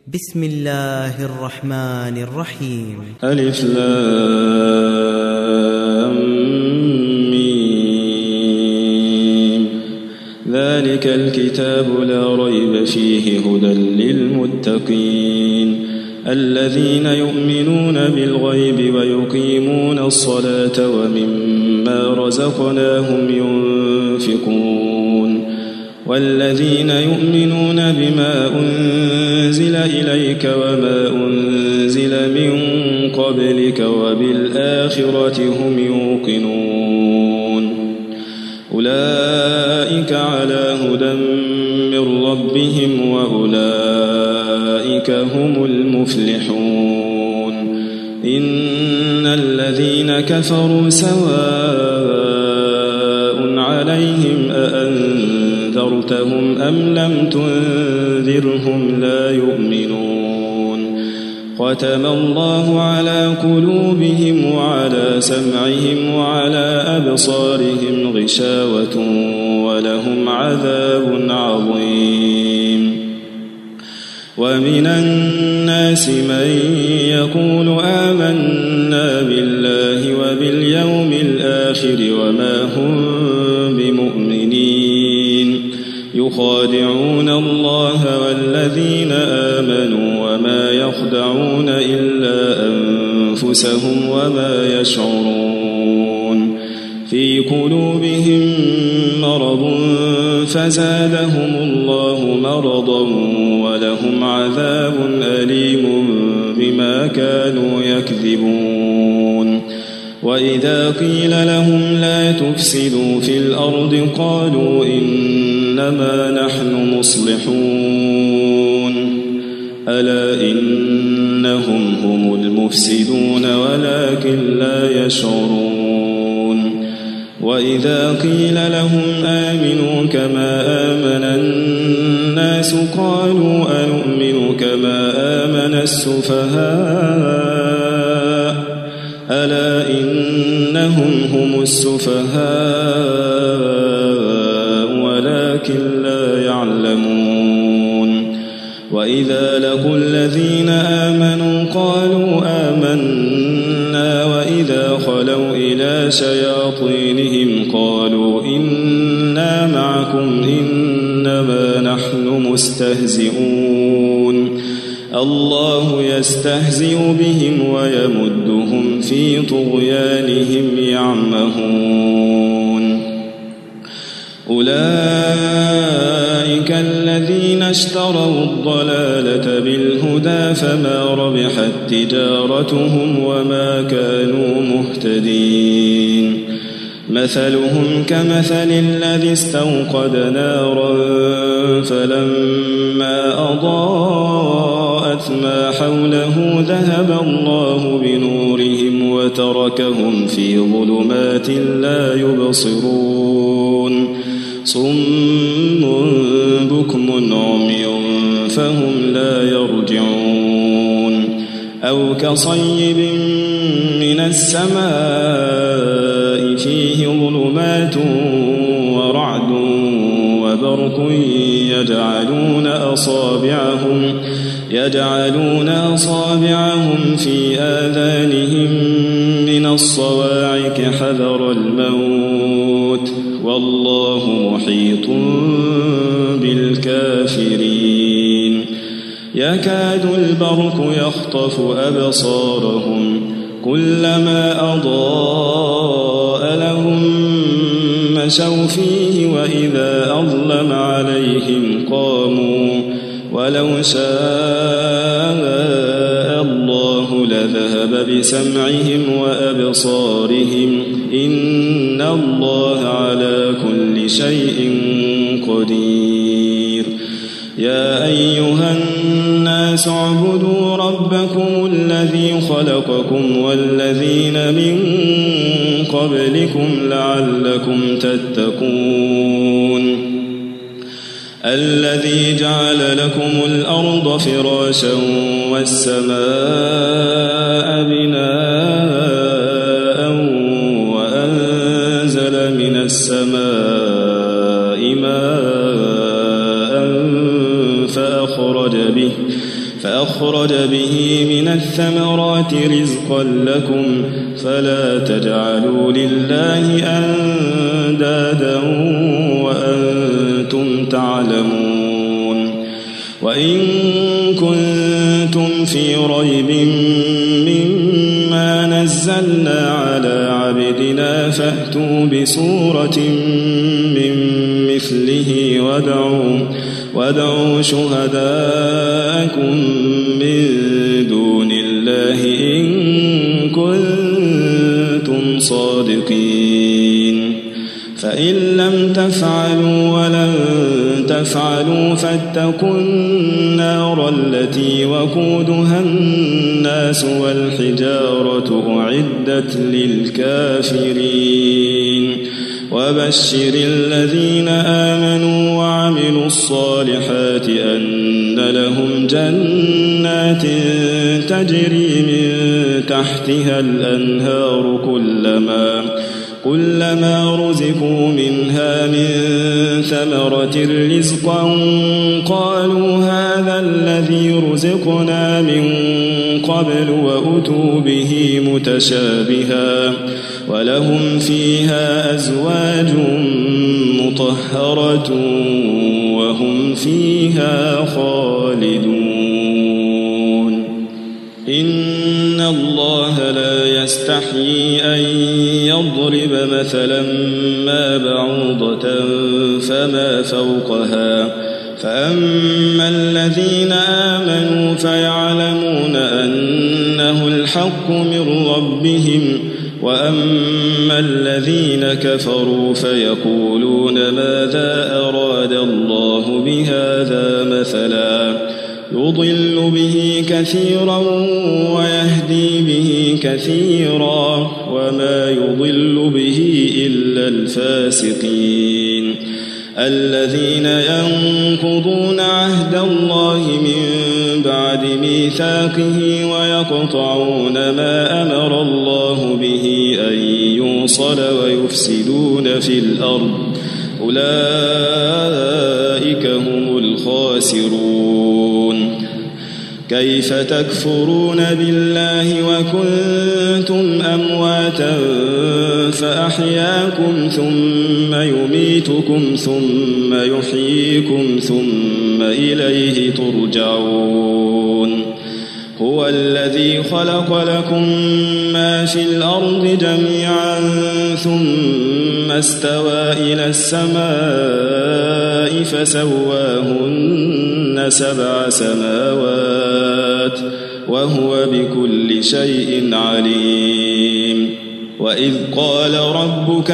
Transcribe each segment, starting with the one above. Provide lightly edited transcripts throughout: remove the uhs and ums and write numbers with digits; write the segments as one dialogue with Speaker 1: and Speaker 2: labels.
Speaker 1: بسم الله الرحمن الرحيم.
Speaker 2: ألف لام ميم. ذلك الكتاب لا ريب فيه هدى للمتقين الذين يؤمنون بالغيب ويقيمون الصلاة ومما رزقناهم ينفقون والذين يؤمنون بما أنزل إليك وما أنزل من قبلك وبالآخرة هم يوقنون أولئك على هدى من ربهم وأولئك هم المفلحون إن الذين كفروا سواء عليهم أأنذرتهم أم لم تنذرهم لا يؤمنون ختم الله على قلوبهم وعلى سمعهم وعلى أبصارهم غشاوة ولهم عذاب عظيم ومن الناس من يقول آمنا بالله وباليوم الآخر وما هم بمؤمنين يخادعون الله والذين آمنوا وما يخدعون إلا أنفسهم وما يشعرون في قلوبهم مرض فزادهم الله مرضا ولهم عذاب أليم بما كانوا يكذبون وإذا قيل لهم لا تفسدوا في الأرض قالوا إنما نحن مصلحون ألا إنهم هم المفسدون ولكن لا يشعرون وإذا قيل لهم آمنوا كما آمن الناس قالوا أنؤمن كما آمن السفهاء ألا إنهم هم السفهاء ولكن لا يعلمون وإذا لقوا الذين آمنوا قالوا آمنا وإذا خلوا إلى شياطينهم قالوا إنا معكم إنما نحن مستهزئون الله يستهزئ بهم ويمدهم في طغيانهم يعمهون أولئك الذين اشتروا الضلالة بالهدى فما ربحت تجارتهم وما كانوا مهتدين مثلهم كمثل الذي استوقد نارا فلما أضاءت ما حوله ذهب الله بنورهم وتركهم في ظلمات لا يبصرون صم بكم عمي فهم لا يرجعون أو كصيب من السماء فيه ظلمات ورعد وبرق يجعلون أصابعهم في آذانهم من الصواعق حذر الموت والله محيط بالكافرين يكاد البرق يخطف أبصارهم كلما أضاء لهم مشوا فيه وإذا أظلم عليهم قاموا ولو شاء الله لذهب بسمعهم وأبصارهم إن الله على كل شيء قدير يا أيها الناس اعبدوا ربكم الذي خلقكم والذين من قبلكم لعلكم تتقون الذي جعل لكم الأرض فراشا والسماء بناء وأنزل من السماء ماء فأخرج به من الثمرات رزقا لكم فلا تجعلوا لله أندادا وأنتم تعلمون وإن كنتم في ريب مما نزلنا على عبدنا فأتوا بسورة من مثله وادعوا شهداءكم من دون الله إن كنتم صادقين فإن لم تفعلوا ولن تفعلوا فاتقوا النار التي وقودها الناس والحجارة أعدت للكافرين وبشر الذين آمنوا وعملوا الصالحات أن لهم جنات تجري من تحتها الأنهار كلما رزقوا منها من ثمرة رزقا قالوا هذا الذي رزقنا من قبل وأتوا به متشابها ولهم فيها أزواج مطهرة وهم فيها خالدون إن الله لا يستحيي أن يضرب مثلا ما بعوضة فما فوقها فأما الذين آمنوا فيعلمون أنه الحق من ربهم وأما الذين كفروا فيقولون ماذا أراد الله بهذا مثلا يضل به كثيرا ويهدي به كثيرا وما يضل به إلا الفاسقين الذين ينقضون عهد الله من بعد ميثاقه ويقطعون ما أمر الله به أن يوصل ويفسدون في الأرض أولئك هم الخاسرون كيف تكفرون بالله وكنتم أمواتا فأحياكم ثم يميتكم ثم يحييكم ثم إليه ترجعون هو الذي خلق لكم ما في الأرض جميعا ثم استوى إلى السماء فسواهن 7 سماوات وهو بكل شيء عليم وإذ قال ربك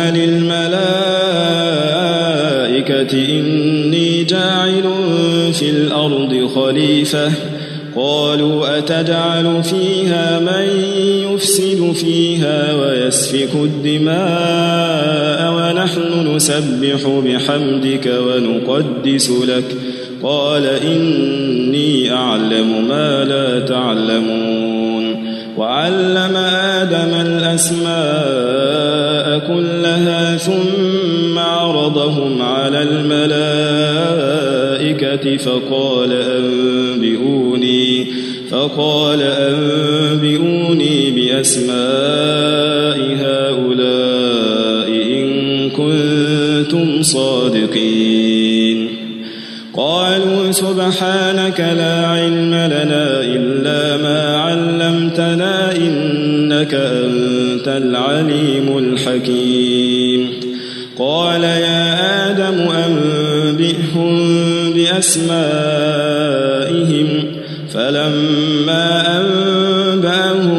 Speaker 2: للملائكة إني جاعل في الأرض خليفة قالوا أتجعل فيها من يفسد فيها ويسفك الدماء ونحن نسبح بحمدك ونقدس لك قال إني أعلم ما لا تعلمون وعلم آدم الأسماء كلها ثم عرضهم على الملائكة فقال أنبئوني بأسماء هؤلاء إن كنتم صادقين قالوا سبحانك لا علم لنا إلا ما علمتنا إنك أنت العليم الحكيم قال يا آدم أنبئهم بأسمائهم فلما أنبأهم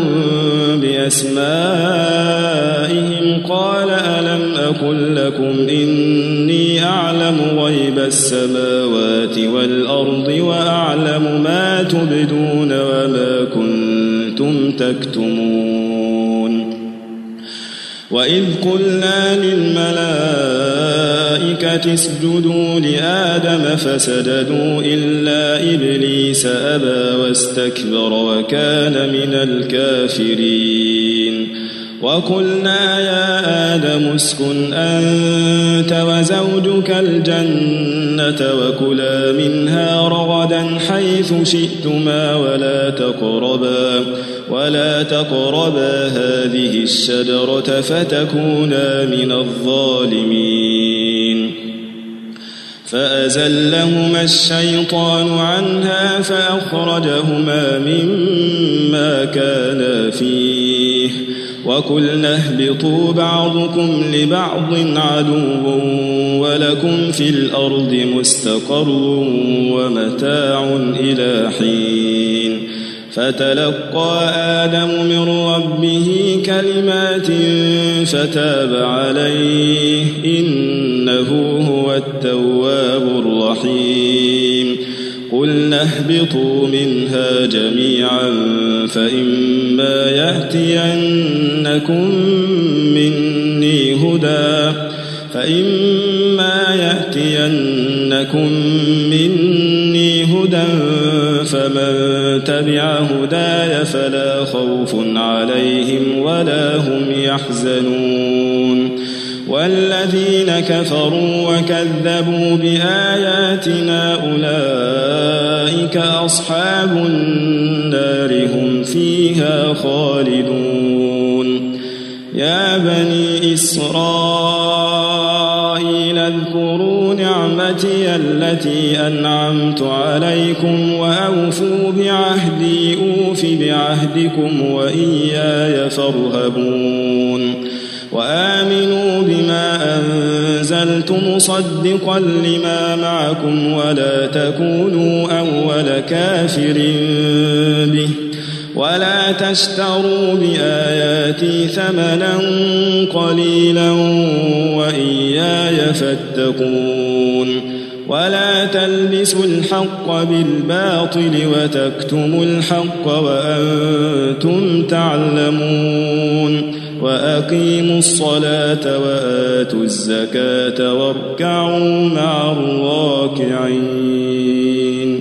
Speaker 2: بأسمائهم قال ألم أقل لكم إني أعلم غيب السماوات والأرض وأعلم ما تبدون وما كنتم تكتمون وإذ قلنا للملائكة اسجدوا لآدم فسجدوا إلا إبليس أبى واستكبر وكان من الكافرين وقلنا يا آدم اسكن أنت وزوجك الجنة وكلا منها رغدا حيث شئتما ولا تقربا هذه الشجرة فتكونا من الظالمين فأزلهما الشيطان عنها فأخرجهما مما كانا فيه وقلنا اهبطوا بعضكم لبعض عدو ولكم في الأرض مستقر ومتاع إلى حين فتلقى آدم من ربه كلمات فتاب عليه إنه هو التواب الرحيم قلنا اهبطوا منها جميعا فإما يأتينكم مني هدى فمن تبع هداي فلا خوف عليهم ولا هم يحزنون والذين كفروا وكذبوا بآياتنا أولئك أصحاب النار هم فيها خالدون يا بني إسرائيل اذكروا نعمتي التي أنعمت عليكم وأوفوا بعهدي أوف بعهدكم وإياي فارهبون وآمنوا بما أنزلت مصدقا لما معكم ولا تكونوا أول كافر به ولا تشتروا بآياتي ثمنا قليلا وإياي فاتقون ولا تلبسوا الحق بالباطل وتكتموا الحق وأنتم تعلمون وأقيموا الصلاة وآتوا الزكاة واركعوا مع الراكعين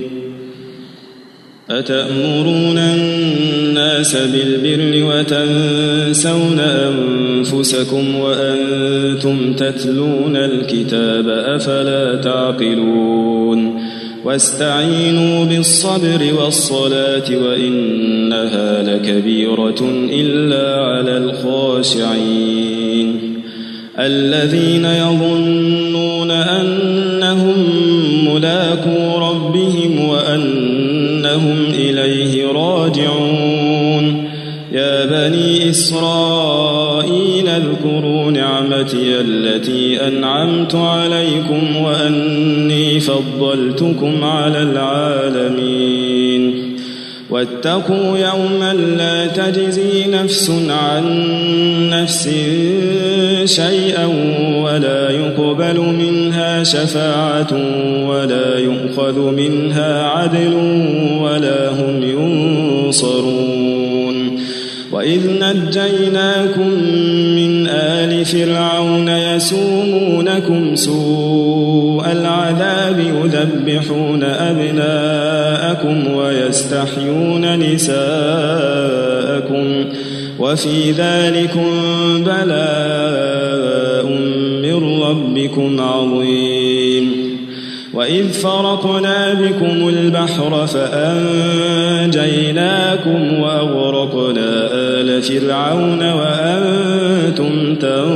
Speaker 2: أتأمرون الناس بالبر وتنسون أنفسكم وأنتم تتلون الكتاب أفلا تعقلون واستعينوا بالصبر والصلاة وإنها لكبيرة إلا على الخاشعين الذين يظنون أنهم ملاقو ربهم وأنهم إليه راجعون يا بني إسرائيل اذكروا نعمتي التي أنعمت عليكم وأني فضلتكم على العالمين واتقوا يوما لا تجزي نفس عن نفس شيئا ولا يقبل منها شفاعة ولا يؤخذ منها عدل ولا هم ينصرون وإذ نجيناكم من آل فرعون يسومونكم سوء العذاب يذبحون أبناءكم ويستحيون نساءكم وفي ذلكم بلاء من ربكم عظيم وإذ فرقنا بكم البحر فأنجيناكم وأغرقنا آل فرعون وأنتم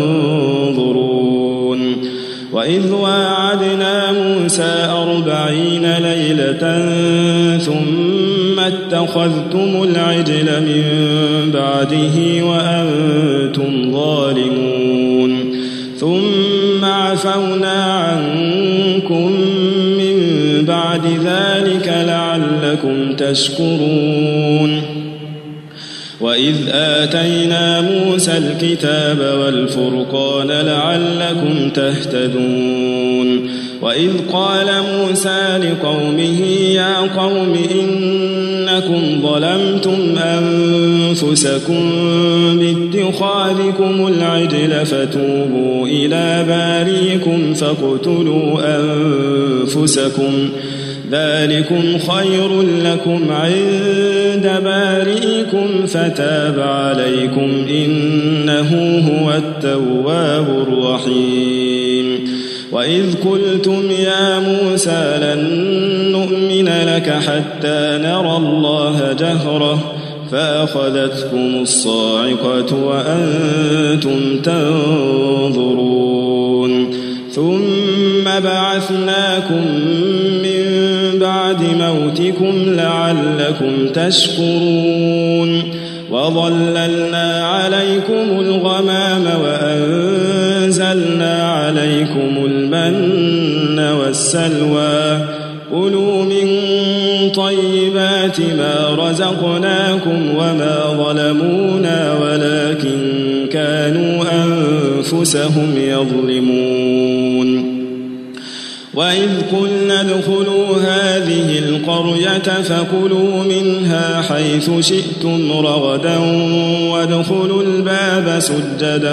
Speaker 2: تنظرون وإذ واعدنا موسى 40 ليلة ثم اتخذتم العجل من بعده وأنتم ظالمون ثم عفونا عنكم من بعد ذلك لعلكم تشكرون وإذ آتينا موسى الكتاب والفرقان لعلكم تهتدون وإذ قال موسى لقومه يا قوم إنكم ظلمتم أنفسكم باتخاذكم العجل فتوبوا إلى باريكم فاقتلوا أنفسكم ذلكم خير لكم عند بارئكم فتاب عليكم إنه هو التواب الرحيم وإذ قلتم يا موسى لن نؤمن لك حتى نرى الله جهرة فأخذتكم الصاعقة وأنتم تنظرون ثم بعثناكم من بعد موتكم لعلكم تشكرون وظللنا عليكم الغمام وأنزلنا عليكم المن والسلوى كلوا من طيبات ما رزقناكم وما ظلمونا ولكن كانوا أنفسهم يظلمون وإذ قلنا ادخلوا هذه القرية فكلوا منها حيث شئتم رغدا وادخلوا الباب سجدا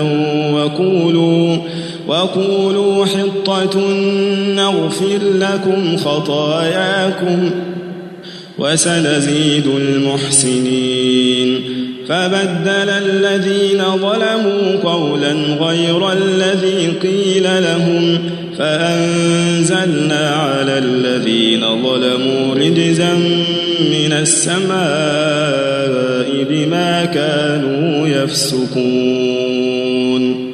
Speaker 2: وقولوا حطة نغفر لكم خطاياكم وسنزيد المحسنين فبدل الذين ظلموا قولا غير الذي قيل لهم فأنزلنا على الذين ظلموا رجزا من السماء بما كانوا يفسقون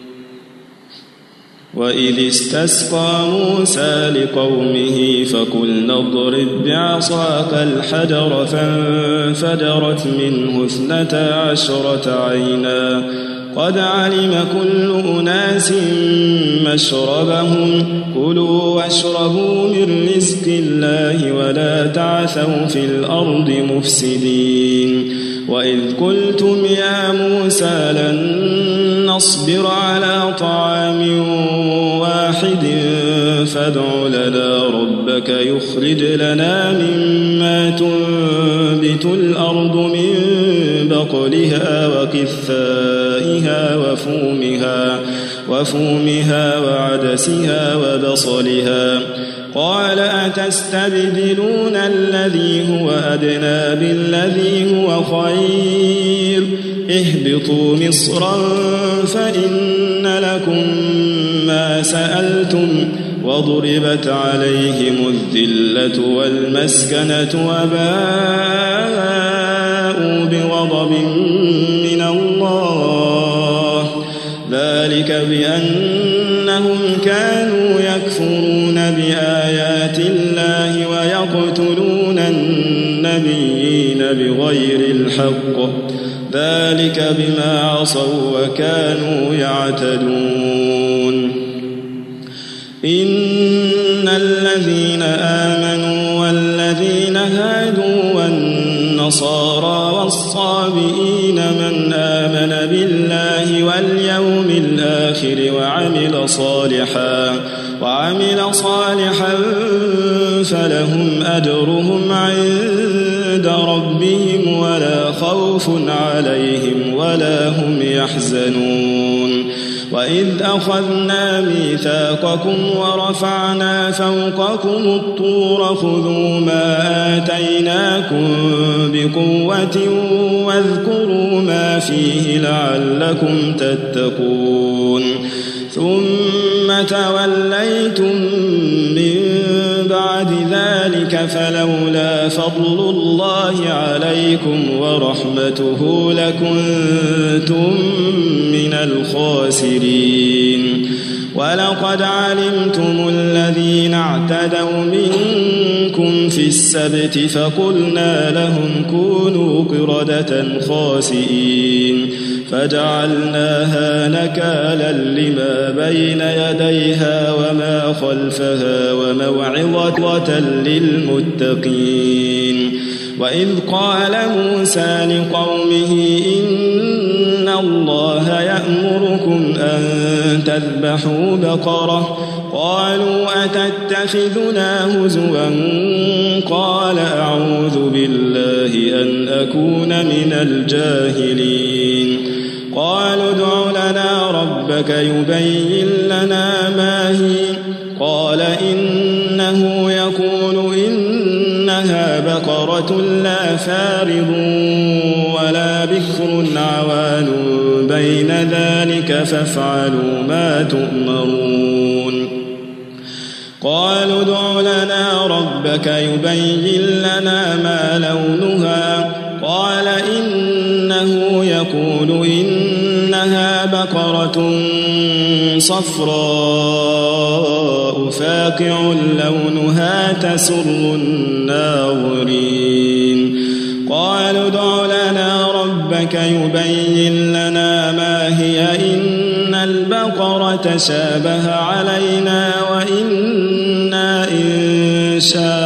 Speaker 2: وإذ استسقى موسى لقومه فقلنا اضرب بعصاك الحجر فانفجرت منه 12 عينا قد علم كل أناس مشربهم كلوا واشربوا من رزق الله ولا تعثوا في الأرض مفسدين وإذ قلتم يا موسى لن نصبر على طعام واحد فادع لنا ربك يخرج لنا مما تنبت الأرض من بقلها وقثائها وفومها وعدسها وبصلها قال أتستبدلون الذي هو أدنى بالذي هو خير اهبطوا مصرا فإن لكم ما سألتم وضربت عليهم الذلة والمسكنة وباءوا بغضب من الله ذلك بأنهم كانوا يكفرون بآيات الله ويقتلون النبيين بغير الحق ذلك بما عصوا وكانوا يعتدون إن الذين آمنوا والذين هادوا والنصارى والصابئين من آمن بالله واليوم الآخر وعمل صالحا فلهم أجرهم عند ربهم ولا خوف عليهم ولا هم يحزنون وإذ أخذنا ميثاقكم ورفعنا فوقكم الطور خذوا ما آتيناكم بقوة واذكروا ما فيه لعلكم تتقون ثم توليتم من بعد ذلك فلولا فضل الله عليكم ورحمته لكنتم من الخاسرين ولقد علمتم الذين اعتدوا منكم في السبت فقلنا لهم كونوا قردة خاسئين فجعلناها نكالا لما بين يديها وما خلفها وموعظة للمتقين وإذ قال موسى لقومه إن الله يأمركم أن تذبحوا بقرة قالوا أتتخذنا هزوا قال أعوذ بالله أن أكون من الجاهلين قالوا ادع لنا ربك يبين لنا ما هي قال إنه يقول بقرة لا فارض ولا بكر عوان بين ذلك فافعلوا ما تؤمرون قالوا ادع لنا ربك يبين لنا ما لونها قال إنه يقول إنها بقرة صفراء فاقع لونها تسر الناظرين قالوا ادع لنا ربك يبين لنا ما هي إن البقرة شابه علينا وإنا إن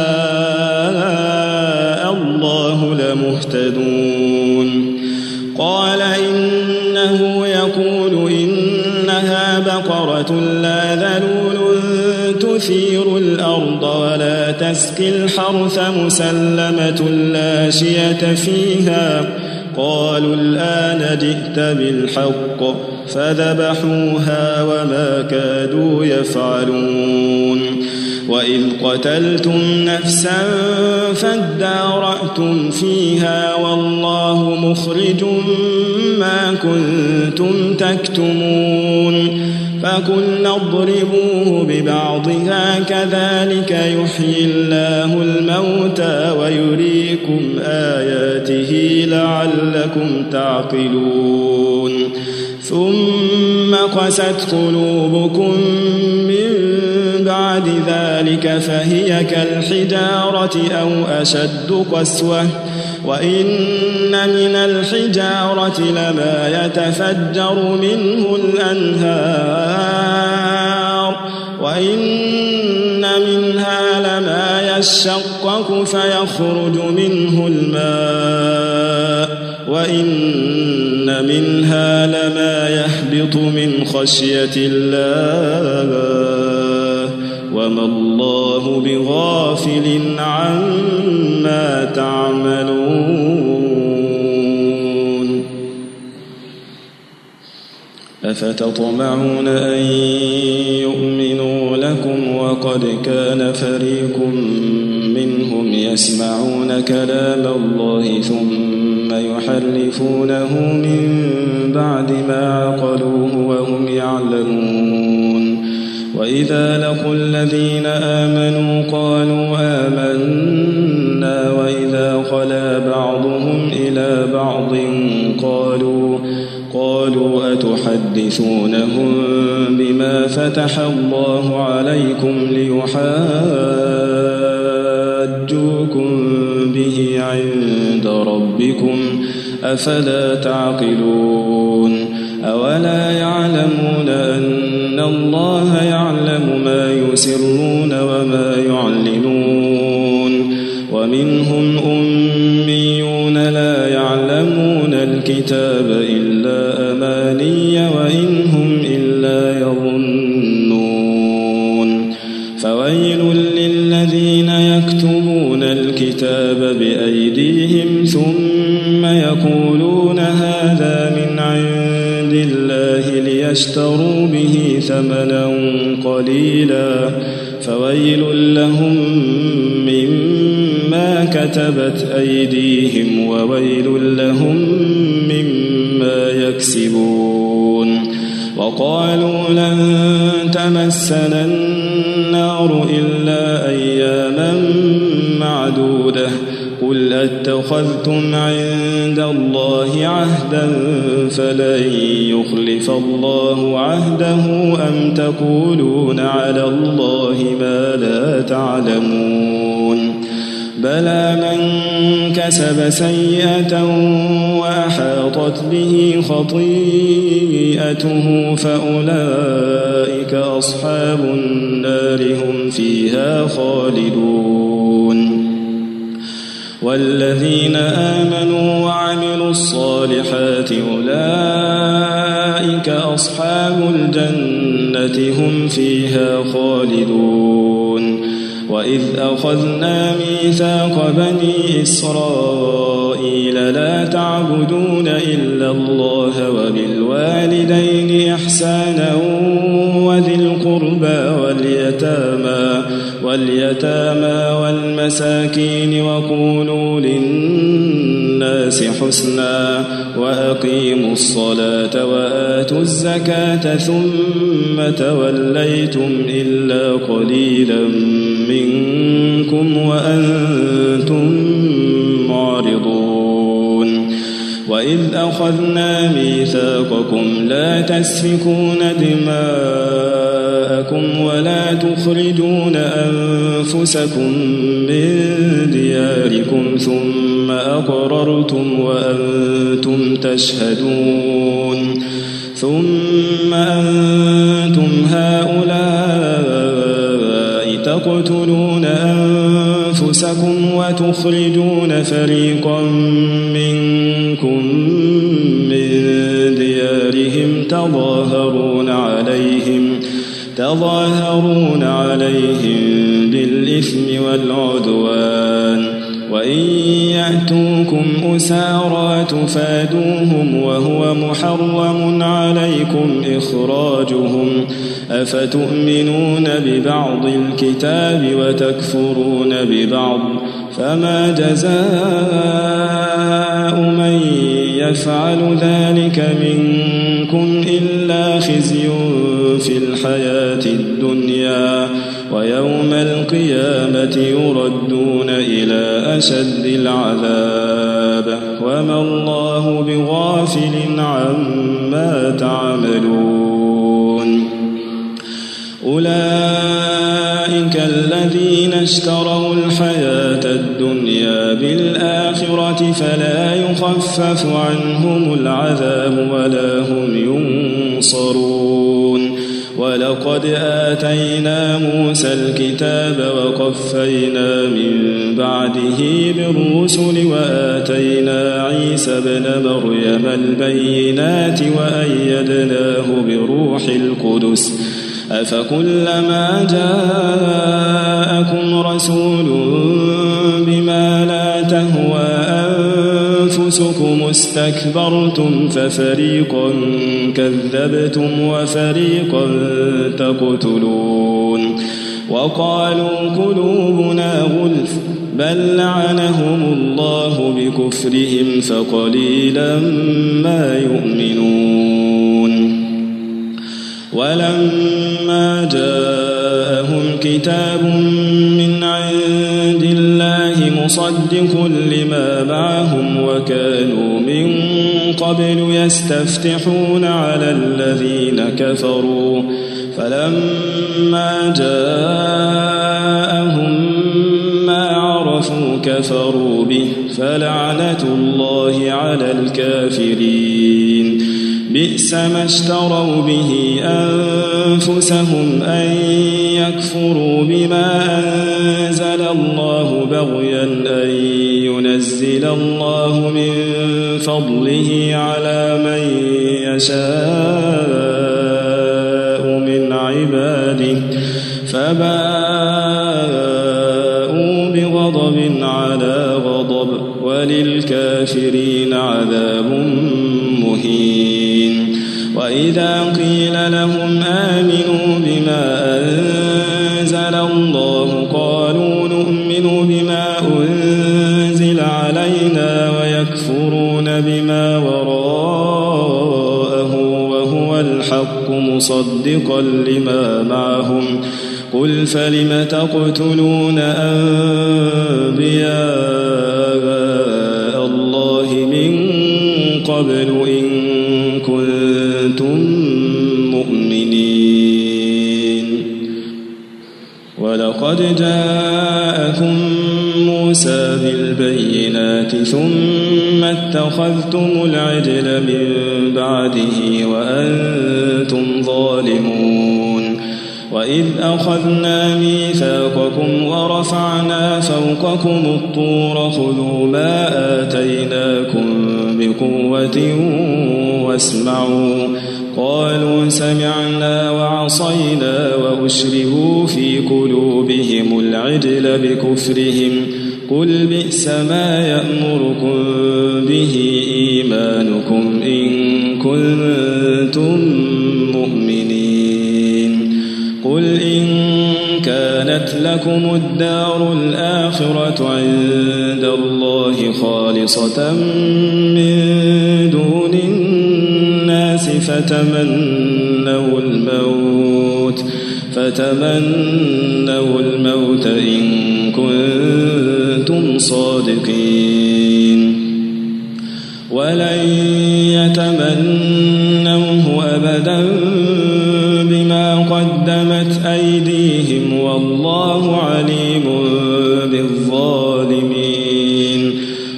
Speaker 2: شاء الله لمهتدون قال إنه يقول إنها بقرة لا ذلول تثير الأرض ولا تسقي الحرث مسلمة لا شية فيها قالوا الآن جئت بالحق فذبحوها وما كادوا يفعلون وإذ قتلتم نفسا فادارأتم فيها والله مخرج ما كنتم تكتمون فقلنا اضربوه ببعضها كذلك يحيي الله الموتى ويريكم آياته لعلكم تعقلون ثم قست قلوبكم من بعد ذلك فهي كالحجارة أو أشد قسوة وإن من الحجارة لما يتفجر منه الأنهار وإن منها لما يشقق فيخرج منه الماء وإن منها لما يهبط من خشية الله وما الله بغافل عما تعملون أفتطمعون أن يؤمنوا لكم وقد كان فريق منهم يسمعون كلام الله ثم يحرفونه من بعد ما عقلوه وهم يعلمون وإذا لقوا الذين آمنوا قالوا آمنا وإذا خلا بعضهم إلى بعض قالوا أتحدثونهم بما فتح الله عليكم ليحاجوكم به عند ربكم أفلا تعقلون أولا يعلمون أن الله يعلم ما يسرون وما يعلنون ومنهم أميون لا يعلمون الكتاب إلا أماني وإن هم إلا يظنون فويل للذين يكتبون الكتاب بأيديهم ثم يقولون هذا من عند الله ليشتروا به ثمنا قليلا فويل لهم مما كتبت أيديهم وويل لهم مما يكسبون وقالوا لن تمسنا النار إلا أياما معدودة قل أتخذتم عند الله عهدا فلن يخلف الله عهده أم تقولون على الله ما لا تعلمون بلى من كسب سيئة وأحاطت به خطيئته فأولئك أصحاب النار هم فيها خالدون والذين آمنوا وعملوا الصالحات أولئك أصحاب الجنة هم فيها خالدون وإذ أخذنا ميثاق بني إسرائيل لا تعبدون إلا الله وبالوالدين إحسانا وذي القربى واليتامى والمساكين وقولوا للناس حسنا وأقيموا الصلاة وآتوا الزكاة ثم توليتم إلا قليلا منكم وأنتم معرضون وإذ أخذنا ميثاقكم لا تسفكون دماءكم ولا تخرجون أنفسكم من دياركم ثم أقررتم وأنتم تشهدون ثم أنتم هؤلاء تقتلون أنفسكم وتخرجون فريقا منكم من ديارهم تظاهرون عليهم بالإثم والعدوان وإن يأتوكم أسارى تفادوهم وهو محرم عليكم إخراجهم أفتؤمنون ببعض الكتاب وتكفرون ببعض فما جزاء من يفعل ذلك منكم إلا خزي في الحياة الدنيا ويوم القيامة يردون إلى أشد العذاب وما الله بغافل عما تعملون أولئك الذين اشتروا الحياة الدنيا بالآخرة فلا يخفف عنهم العذاب ولا هم ينصرون ولقد آتينا موسى الكتاب وقفينا من بعده بالرسل وآتينا عيسى ابن مريم البينات وأيدناه بروح القدس أفكلما جاءكم رسول بما لا تهوى أنفسكم استكبرتم ففريقا كذبتم وفريقا تقتلون وقالوا قلوبنا غلف بل لعنهم الله بكفرهم فقليلا ما يؤمنون ولما جاءهم كتاب من عند الله مصدق لما معهم وكانوا من قبل يستفتحون على الذين كفروا فلما جاءهم ما عرفوا كفروا به فلعنة الله على الكافرين بئس ما اشتروا به أنفسهم أن يكفروا بما أنزل الله بغيا أن ينزل الله من فضله على من يشاء من عباده فباءوا بغضب على غضب وللكافرين عذاب مهين وإذا قيل لهم آمنوا بما أنزل الله قالوا نؤمن بما أنزل علينا ويكفرون بما وراءه وهو الحق مصدقا لما معهم قل فلم تقتلون أنبياء الله من قبل إن كنتم مؤمنين ولقد جاءكم موسى بالبينات ثم اتخذتم العجل من بعده وأنتم ظالمون وإذ أخذنا ميثاقكم ورفعنا فوقكم الطور خذوا ما آتيناكم بقوة واسمعوا قالوا سمعنا وعصينا وأشربوا في قلوبهم العجل بكفرهم قل بئس ما يأمركم به إيمانكم إن كنتم مؤمنين قل إن كانت لكم الدار الآخرة عند الله خالصة من دون الناس فتمنوا الموت إن كنتم صادقين ولن يتمنوه أبدا بما قدمت أيديهم والله عليم بالظالمين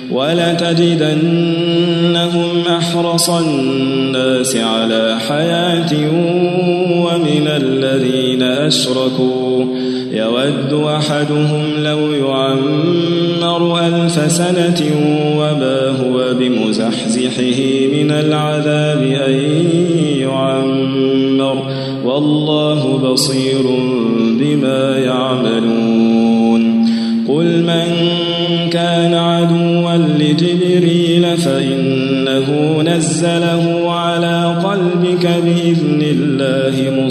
Speaker 2: ولتجدنهم أحرص الناس على حياة ومن الذين أشركوا يود أحدهم لو يعمر 1000 سنة وما هو بمزحزحه من العذاب أن يعمر والله بصير بما يعملون قل من كان عدوا لجبريل فإنه نزله على قلبك بإذن الله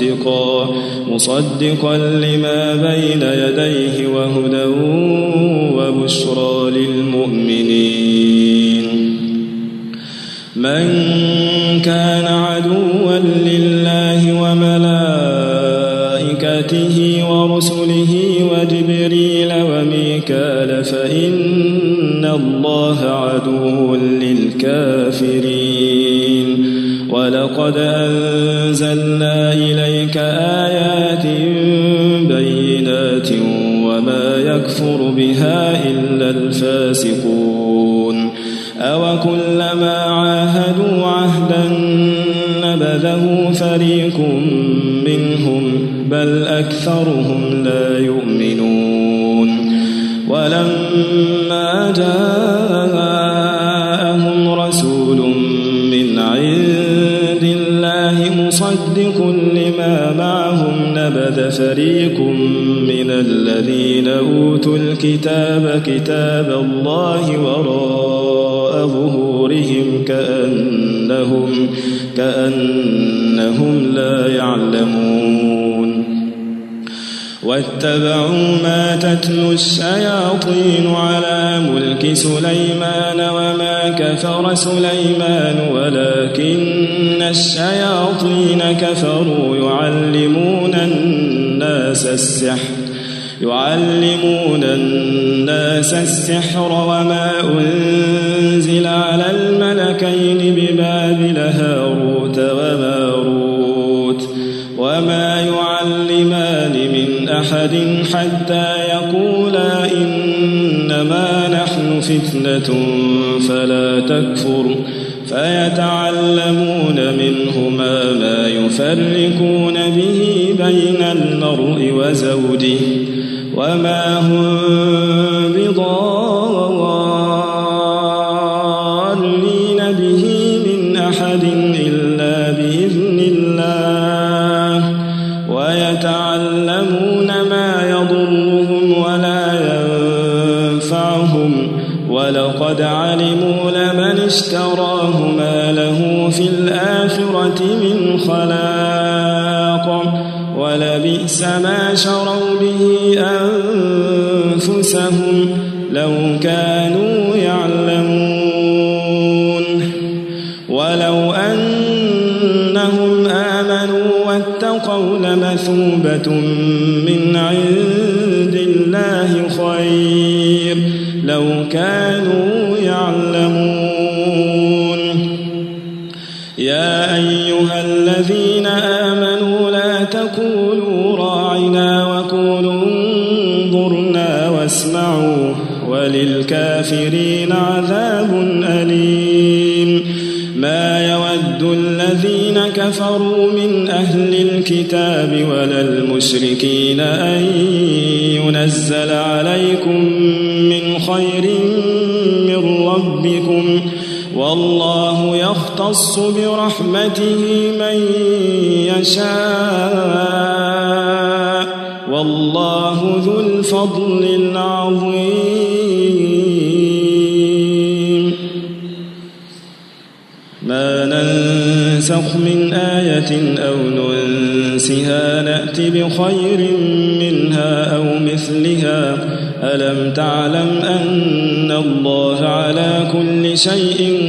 Speaker 2: مصدقا لما بين يديه وهدى وبشرى للمؤمنين من كان عدوا لله وملائكته ورسله وجبريل وميكال فإن الله عدو للكافرين ولقد أنزلنا إليك آيات بينات وما يكفر بها إلا الفاسقون أوكلما عاهدوا عهدا نبذه فريق منهم بل أكثرهم لا يؤمنون ولما جاءهم رسول من عند الله مصدق لما معهم نبذ فريق من الذين أوتوا الكتاب كتاب الله وراء ظهورهم كأنهم لا يعلمون واتبعوا ما تتلو الشياطين على ملك سليمان وما كفر سليمان ولكن الشياطين كفروا يعلمون الناس السحر وما أنزل على الملكين ببابل هاروت وماروت وما يعلمان من أحد حتى يقولا إنما نحن فتنة فلا تكفر فيتعلمون منهما ما يفرقون به بين المرء وزوجه وما هم بضارين به من أحد إلا بإذن الله ويتعلمون ما يضرهم ولا ينفعهم ولقد علموا لمن اشتراه ما له في الآخرة من خلاق ولبئس ما شروا به أنفسهم لو كانوا يعلمون ولو أنهم آمنوا واتقوا لمثوبة من عند الله خير لو كانوا يعلمون يا أيها الذين آمنوا لا تقولوا راعنا وقولوا انظرنا واسمعوا وللكافرين عذاب أليم ما يود الذين كفروا من أهل الكتاب ولا المشركين أن ينزل عليكم من خير من ربكم والله يختص برحمته من يشاء والله ذو الفضل العظيم ما ننسخ من آية أو ننسها نأت بخير منها أو مثلها ألم تعلم أن الله على كل شيء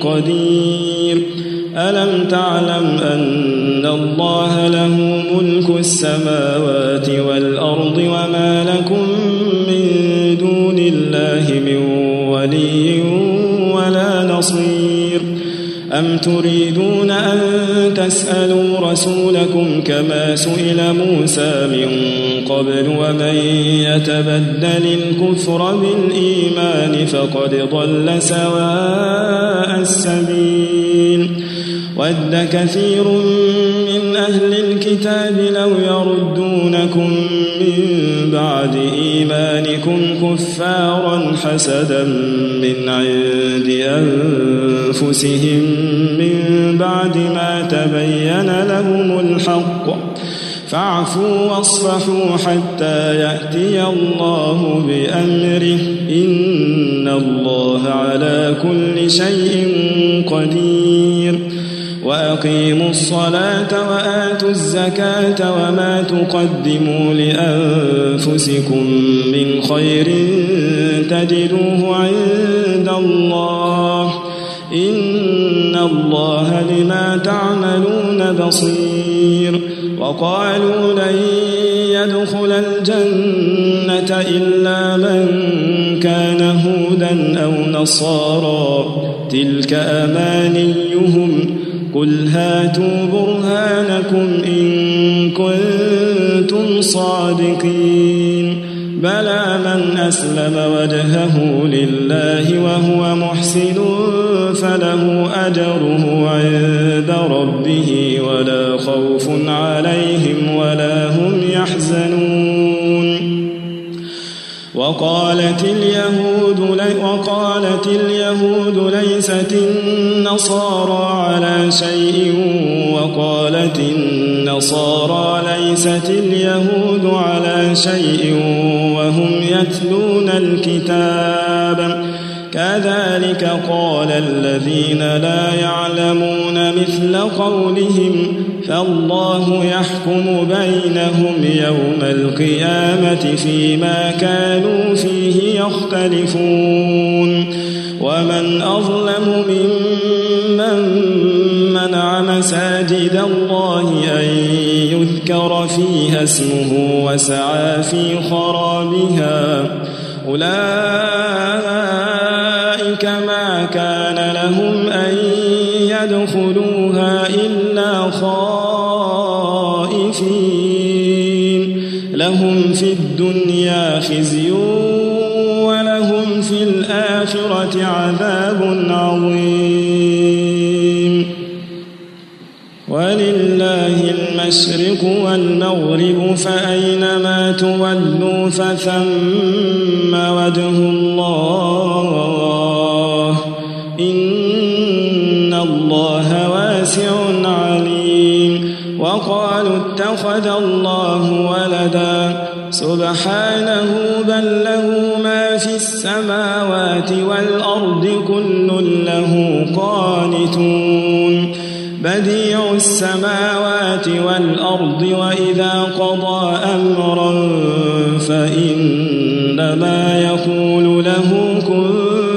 Speaker 2: قدير ألم تعلم أن الله له ملك السماوات والأرض وما لكم من دون الله من ولي ولا نصير أم تريدون أن تسألوا رسولكم كما سئل موسى من قبل ومن يتبدل الكفر بالإيمان فقد ضل سواء السبيل ود كثير من أهل الكتاب لو يردونكم من بعد إيمانكم كفارا حسدا من عند أنفسهم من بعد ما تبين لهم الحق فاعفوا واصفحوا حتى يأتي الله بأمره إن الله على كل شيء قدير وأقيموا الصلاة وآتوا الزكاة وما تقدموا لأنفسكم من خير تجدوه عند الله إن الله بما تعملون بصير وقالوا لن يدخل الجنة إلا من كان هودا أو نصارى تلك أمانيهم قل هاتوا برهانكم إن كنتم صادقين بلى من أسلم وجهه لله وهو محسن فله أجره عند ربه ولا خوف عليهم ولا هم يحزنون وقالت اليهود ليست النصارى على شيء وقالت النصارى ليست اليهود على شيء وهم يتلون الكتاب كذلك قال الذين لا يعلمون مثل قولهم فالله يحكم بينهم يوم القيامة فيما كانوا فيه يختلفون ومن أظلم ممن منع مساجد الله أن يذكر فيها اسمه وسعى في خرابها أولئك ما كان لهم أن يدخلوها إلا خائفين لهم في الدنيا خزي ولهم في الآخرة عذاب عظيم ولله المشرق والمغرب فأينما تولوا فثم وجه الله إن الله واسع عليم وقالوا اتخذ الله ولدا سبحانه بل له ما في السماوات والأرض كل له قانتون بديع السماوات والأرض وإذا قضى أمرا فإنما يقول له كن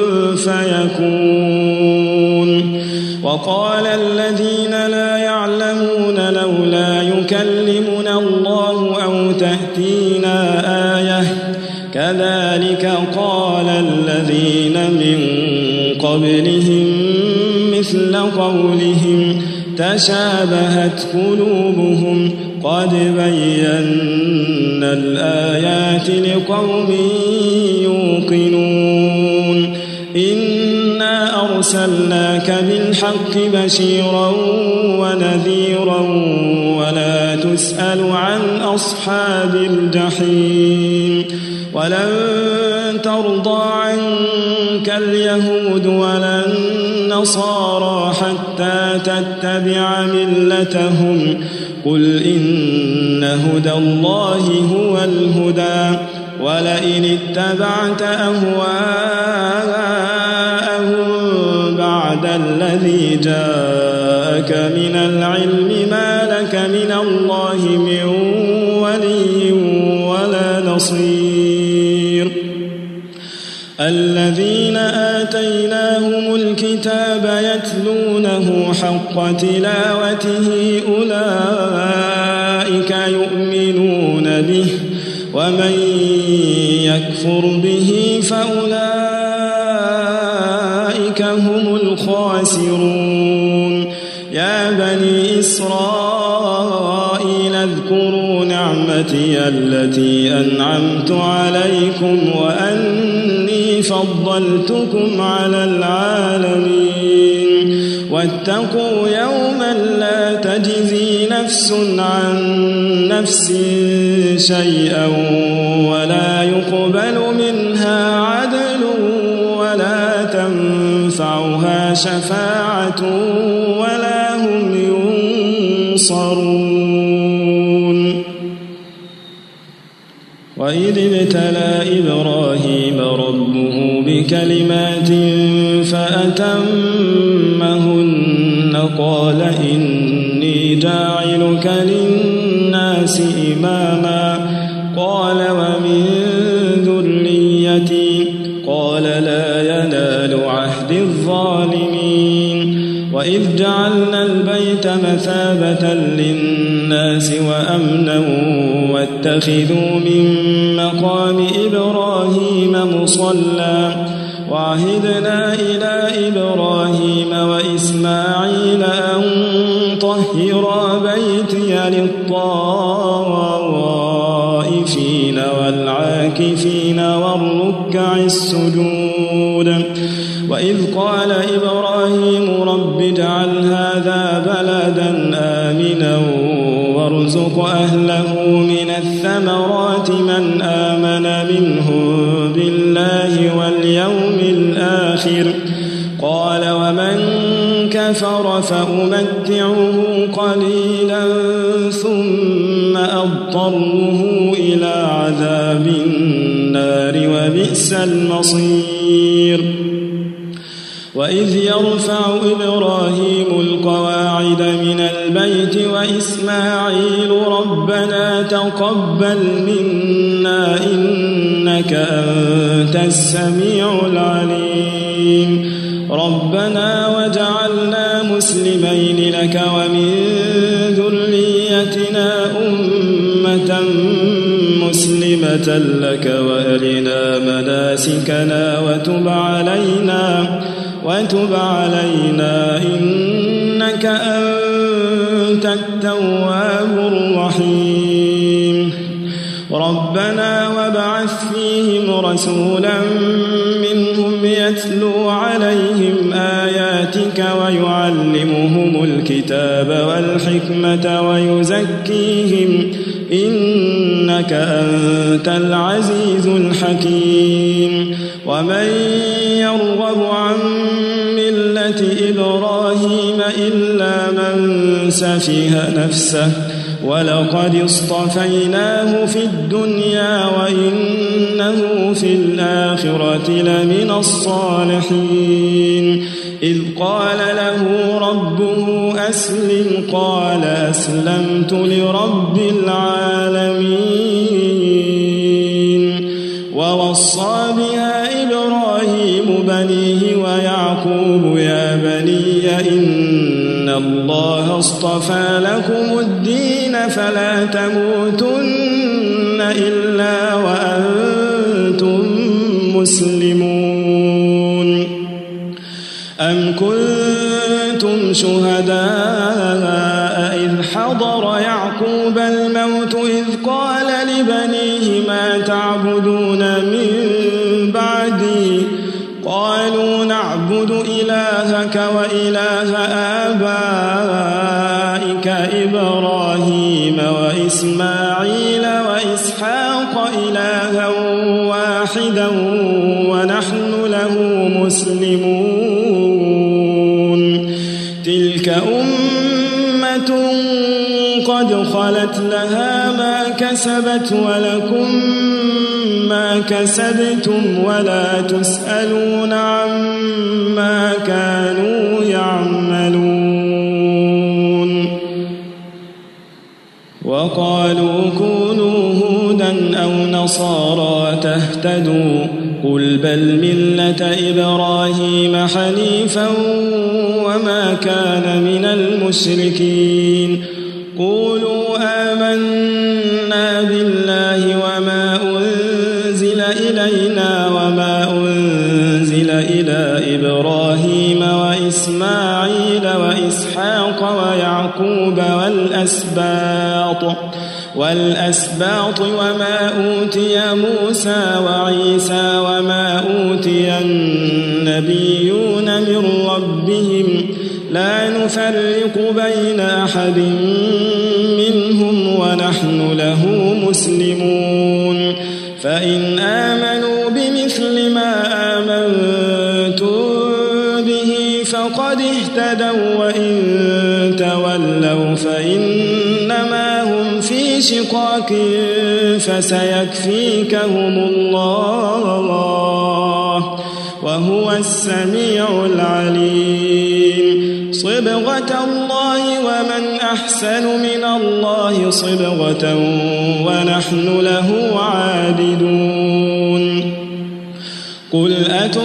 Speaker 2: فيكون وقال الذين لا يعلمون لولا يكلمنا الله أو تأتينا آية كذلك قال الذين من قبلهم مثل قولهم تشابهت قلوبهم قد بينا الآيات لقوم يوقنون إنا أرسلناك بالحق بشيرا ونذيرا ولا تسأل عن أصحاب الجحيم ولن ترضى عنك اليهود ولا النصارى حتى تتبع ملتهم قل إن هدى الله هو الهدى ولئن اتبعت أهواءهم بعد الذي جاءك جاءك من العلم ما لك من الله من ولي ولا نصير الذين آتيناهم الكتاب يتلونه حق تلاوته أولئك يؤمنون به ومن يكفر به فأولئك هم الخاسرون يا بني إسرائيل اذكروا نعمتي التي أنعمت عليكم وأني فضلتكم على العالمين واتقوا يوما لا تجزي نفس عن نفس شيئا ولا يقبل منها عدل ولا تنفعها شفاعة ولا هم ينصرون وإذ ابتلى إبراهيم ربه بكلمات فأتمهن قال إني جاعلك للناس إماما قال ومن ذريتي قال لا ينال عهد الظالمين وإذ جعلنا البيت مثابة للناس وأمنا واتخذوا من مقام إبراهيم مصلى وعهدنا إلى إبراهيم وإسماعيل أن طهرا بيتي للطائفين والعاكفين والركع السجود وإذ قال إبراهيم رب اجعل هذا بلدا آمنا وارزق أهله من الثمرات من آمن منهم بالله واليوم الآخر قال ومن كفر فأمتعه قليلا ثم أضطره إلى عذاب النار وبئس المصير وإذ يرفع إبراهيم القواعد من البيت وإسماعيل ربنا تقبل منا إنك أنت السميع العليم ربنا وجعلنا مسلمين لك ومن ذريتنا أمة مسلمة لك وأرنا مناسكنا وتب علينا إنك أنت التواب الرحيم ربنا وابعث فيهم رسولا منهم يتلو عليهم آياتك ويعلمهم الكتاب والحكمة ويزكيهم إنك أنت العزيز الحكيم ومن يرغب عن ملة إبراهيم إلا من سفه نفسه ولقد اصطفيناه في الدنيا وإنه في الآخرة لمن الصالحين إذ قال له ربه أسلم قال أسلمت لرب العالمين ووصى بها إبراهيم بنيه ويعقوب يا بني إن الله اصطفى لكم الدين فلا تموتن إلا وأنتم مسلمون أم كنتم شهداء إذ حضر يعقوب الموت إذ قال لبنيه ما تعبدون من بعدي قالوا نعبد إلهك وإله آبائك إبراهيم وإسماعيل وإسحاق إلها واحدا ونحن له مسلمون تلك أمة قد خلت لها ما كسبت ولكم ما كسبتم ولا تسألون عما كانوا يعملون وقالوا كونوا هودا أو نصارى تهتدوا قل بل ملة إبراهيم حنيفا وما كان من المشركين قولوا آمنا بالله وما أنزل إلينا وما أنزل إلى إبراهيم وإسماعيل وإسحاق ويعقوب والأسباط وما أوتي موسى وعيسى وما أوتي النبيون من ربهم لا نفرق بين أحد منهم ونحن له مسلمون فإن آمنوا بمثل ما آمنتم به فقد اهتدوا وإن تولوا فإنما هم في شقاق فسيكفيكهم الله وهو السميع العليم صبغة الله ومن أحسن من الله صبغة ونحن له عابدون قل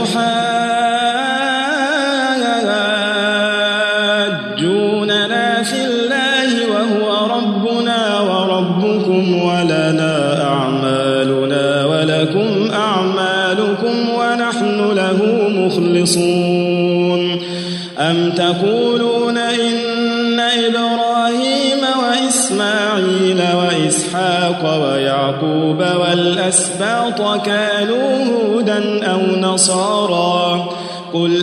Speaker 2: أتحاجوننا في الله وهو ربنا وربكم ولنا أعمالنا ولكم أعمالكم ونحن له مخلصون أم تقولون إن إبراهيم وإسماعيل وإسحاق ويعقوب والأسباط كانوا هودا أو نصارى قل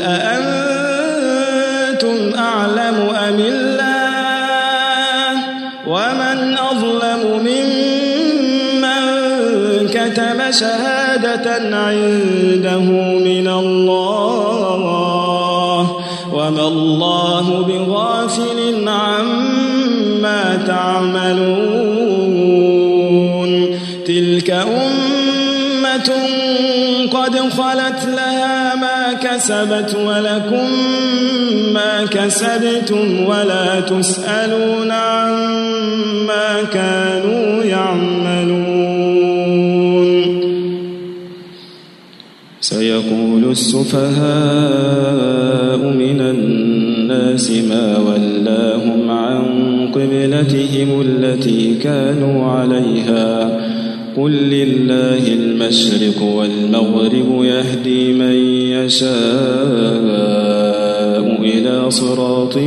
Speaker 2: أأنتم أعلم أم الله ومن أظلم ممن كتم شهادة عنده من الله وما الله بغافل عما تعملون تلك أمة قد خلت لها ما كسبت ولكم ما كسبتم ولا تسألون عما كانوا يعملون سيقول السفهاء من الناس ما ولاهم عن قبلتهم التي كانوا عليها قل لله المشرق والمغرب يهدي من يشاء إلى صراط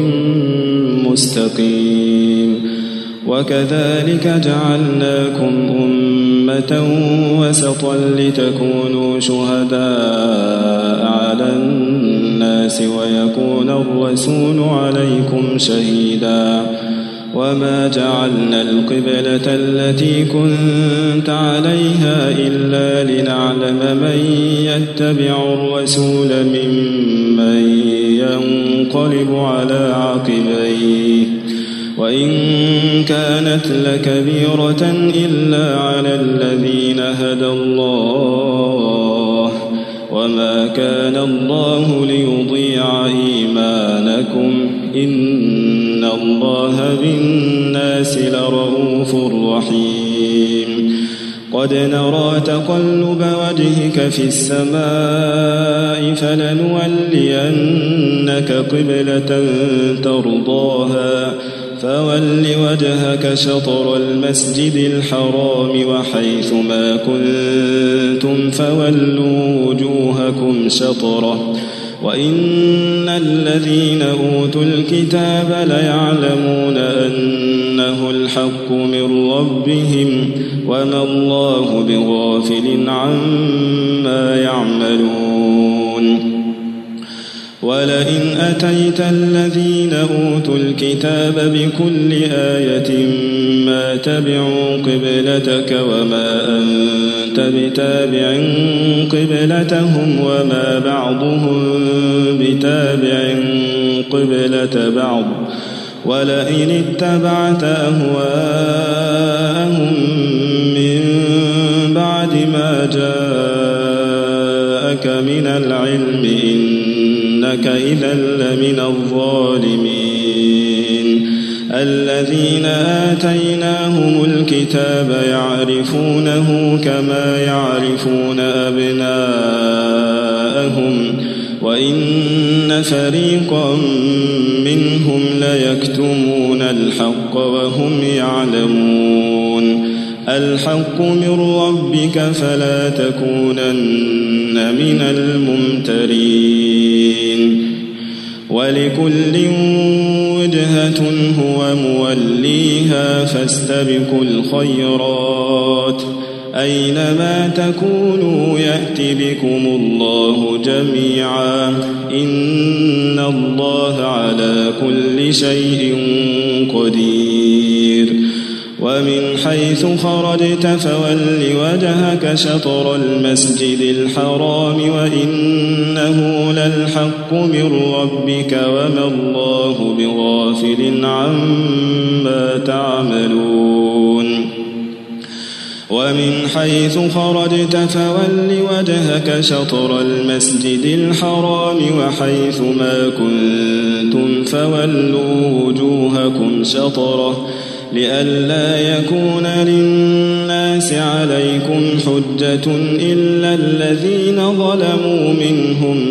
Speaker 2: مستقيم وكذلك جعلناكم أمة وسطا لتكونوا شهداء على الناس ويكون الرسول عليكم شهيدا وما جعلنا القبلة التي كنت عليها إلا لنعلم من يتبع الرسول ممن ينقلب على عقبيه وإن كانت لكبيرة إلا على الذين هدى الله وما كان الله ليضيع إيمانكم إن الله بالناس لرؤوف رحيم قد نرى تقلب وجهك في السماء فلنولينك قبلة ترضاها فول وجهك شطر المسجد الحرام وحيث ما كنتم فولوا وجوهكم شطره وإن الذين أوتوا الكتاب ليعلمون أنه الحق من ربهم وما الله بغافل عما يعملون ولئن أتيت الذين أوتوا الكتاب بكل آية ما تبعوا قبلتك وما أنت بتابع قبلتهم وما بعضهم بتابع قبلة بعض ولئن اتبعت أهواءهم من بعد ما جاءك من العلم إنك إذا لمن الظالمين الذين آتيناهم الكتاب يعرفونه كما يعرفون أبناءهم وإن فريقا منهم ليكتمون الحق وهم يعلمون الحق من ربك فلا تكونن من الممترين ولكل وجهة هو موليها فاستبقوا الخيرات أينما تكونوا يأت بكم الله جميعا إن الله على كل شيء قدير ومن حيث خرجت فول وجهك شطر المسجد الحرام وإنه للحق من ربك وما الله بغافل عما تعملون ومن حيث خرجت فول وجهك شطر المسجد الحرام وحيث ما كنتم فولوا وجوهكم شطره لئلا يكون للناس عليكم حجة إلا الذين ظلموا منهم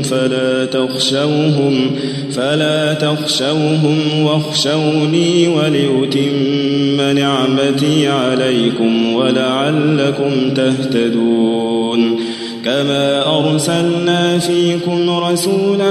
Speaker 2: فلا تخشوهم واخشوني ولأتم نعمتي عليكم ولعلكم تهتدون كما أرسلنا فيكم رسولا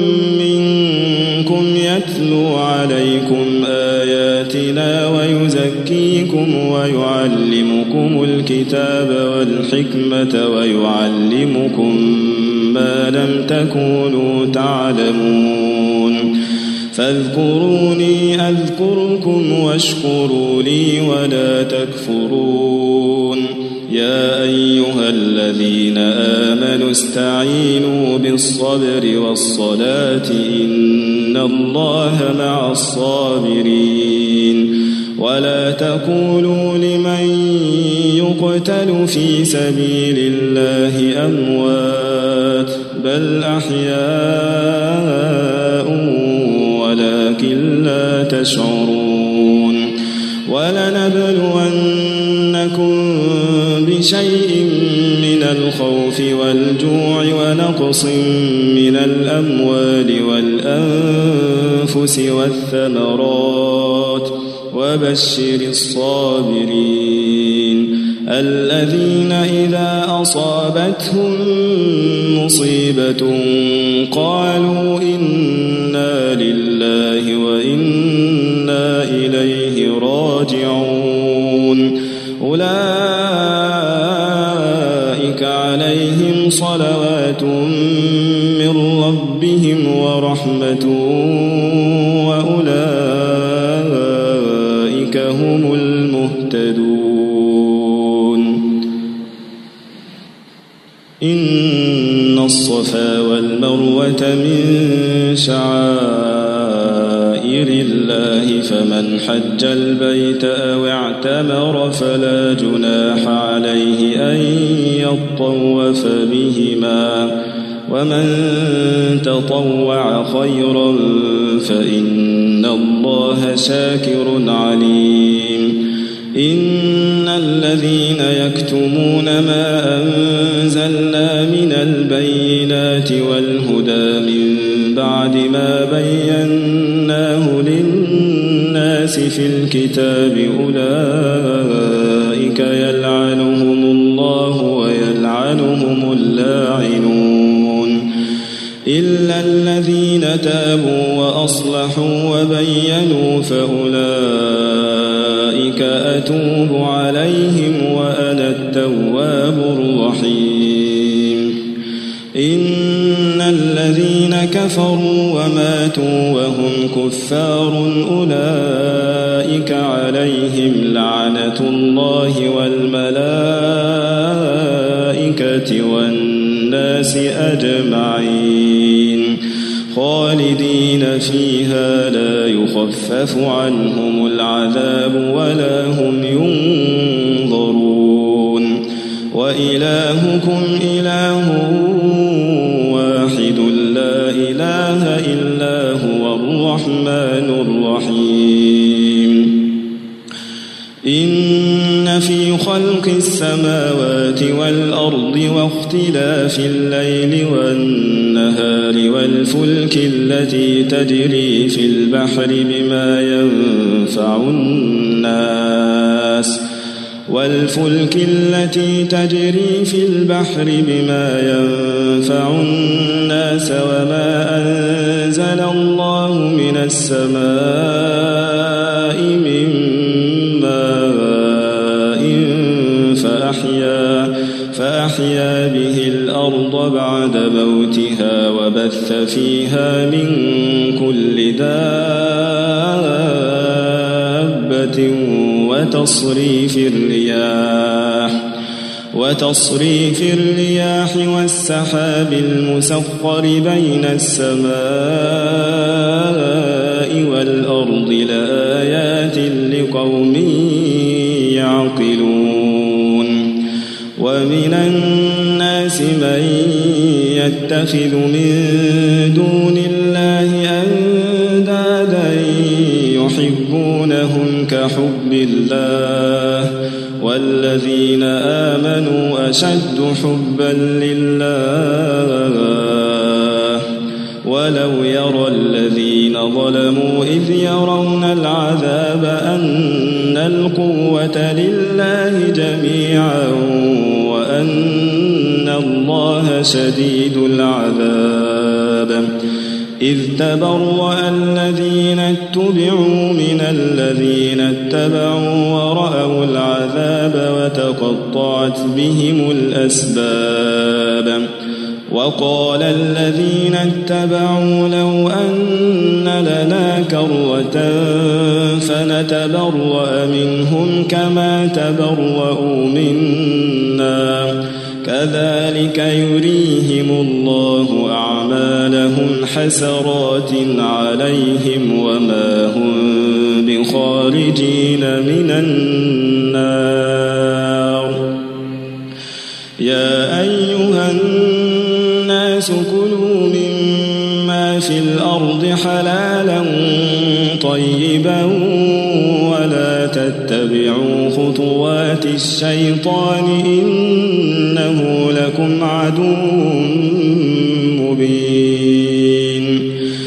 Speaker 2: منكم يتلو عليكم آياتنا ويزكيكم ويعلمكم الكتاب والحكمة ويعلمكم ما لم تكونوا تعلمون فاذكروني أذكركم واشكروا لي ولا تكفرون يا أيها الذين آمنوا استعينوا بالصبر والصلاة إن الله مع الصابرين ولا تقولوا لمن يقتل في سبيل الله أموات بل أحياء ولكن لا تشعرون ولنبلونكم بشيء من الخوف والجوع ونقص من الأموال والأنفس والثمرات وبشر الصابرين الذين إذا أصابتهم مصيبة قالوا إنا لله وإنا إليه راجعون أولئك عليهم صلوات من ربهم ورحمة وأولئك هم المهتدون إن الصفا والمروة من شعائر الله فمن حج البيت أو اعتمر فلا جناح عليه أن يطوف بهما ومن تطوع خيرا فإن الله شاكر عليم إن الذين يكتمون ما أنزلنا من البينات والهدى من بعد ما بيناه للناس في الكتاب أولئك يلعنهم الله ويلعنهم اللاعنون إلا الذين تابوا وأصلحوا وبينوا فأولئك أتوب عليهم وأنا التواب الرحيم إن الذين كفروا وماتوا وهم كفار أولئك عليهم لعنة الله والملائكة والناس أجمعين خالدين فيها لا يخفف عنهم العذاب ولا هم ينظرون وإلهكم إله واحد لا إله إلا هو الرحمن الرحيم إن في خلق السماوات والأرض واختلاف الليل والنهار والفلك التي تجري في البحر بما ينفع الناس وما أنزل الله من السماء من ماء فأحيا به الأرض بعد موتها وبث فيها من كل دابة وتصريف الرياح والسحاب المسخر بين السماء والأرض لآيات لقوم يعقلون ومن الناس من يتخذ من دون الله أندادا يحبونهم كحب الله والذين آمنوا أشد حبا لله ولو يرى الذين ظلموا إذ يرون العذاب أن القوة لله جميعا وأن الله شديد العذاب إذ تبرأ الذين اتبعوا من الذين اتبعوا ورأوا العذاب وتقطعت بهم الأسباب وقال الذين اتبعوا لو أن لنا كرة فنتبرأ منهم كما تبرأوا منا كذلك يريهم الله أعمالهم حسرات عليهم وما هم بخارجين من النار يا أيها الناس كلوا مما في الأرض حلالا طيبا ولا تتبعوا خطوات الشيطان إنه لكم عدو مبين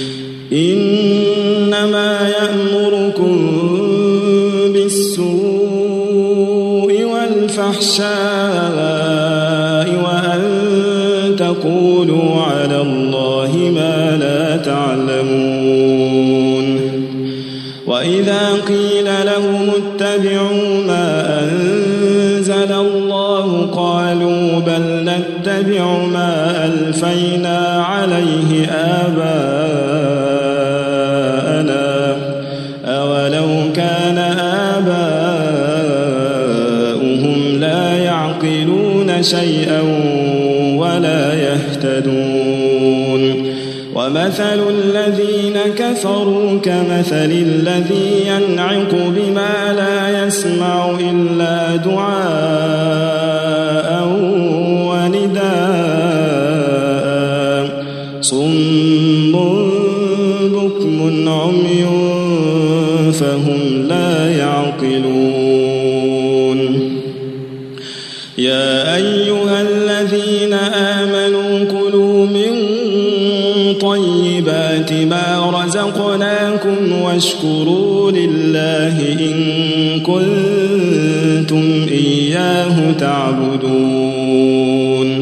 Speaker 2: إنما يأمركم بالسوء والفحشاء وأن تقولوا على الله ما لا تعلمون وإذا قيل لهم اتبعوا ما أنزل الله قالوا بل نتبع ما ألفينا عليه آباءنا أولو كان آباؤهم لا يعقلون شيئا ولا يهتدون ومثل الذين كفروا كمثل الذي ينعق بما لا يسمع إلا دعاء ونداء صم بكم عمي فهم لا يعقلون يا أيها الذين آمنوا كلوا من طيبات ما رزقناكم واشكروا لله إن كنتم إياه تعبدون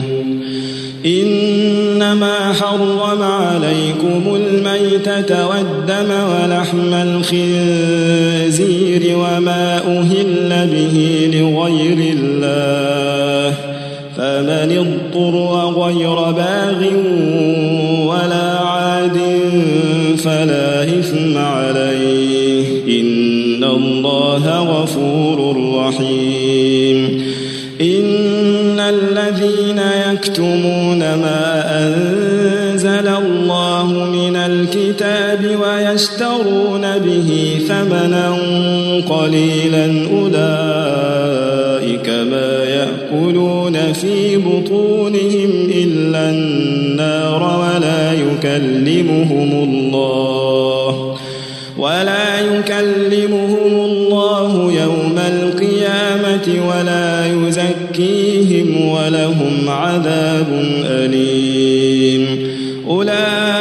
Speaker 2: إنما حرم عليكم الميتة والدم ولحم الخنزير وما أهل به لغير الله فمن اضطر غير باغ ولا عاد فلا إثم عليه إن الله غفور رحيم إن الذين يكتمون ما أنزل الله من الكتاب ويشترون به ثمنا قليلا أولئك ما يأكلون في بطونهم إلا النار ولا يكلمهم الله يوم القيامة ولا يزكيهم ولهم عذاب أليم. أولئك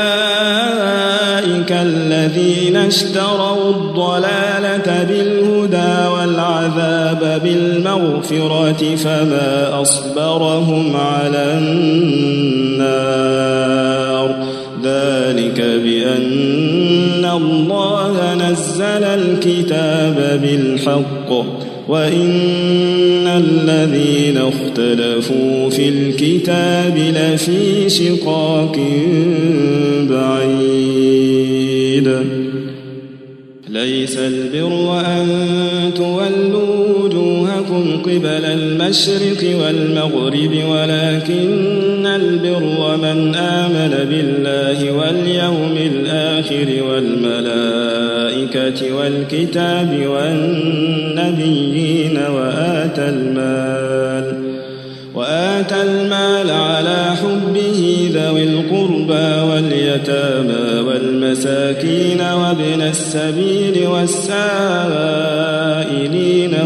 Speaker 2: الذين اشتروا الضلالة بالهدى والعذاب بالمغفرة فما أصبرهم على النار. ذلك بأن الله نزل الكتاب بالحق وإن الذين اختلفوا في الكتاب لفي شقاق بعيد. ليس البر أن تولوا وجوهكم قبل المشرق والمغرب ولكن البر من آمن بالله واليوم الآخر والملائكة والكتاب والنبيين وآتى المال على حبه ذوي القربى واليتامى والمساكين وابن السبيل والسائلين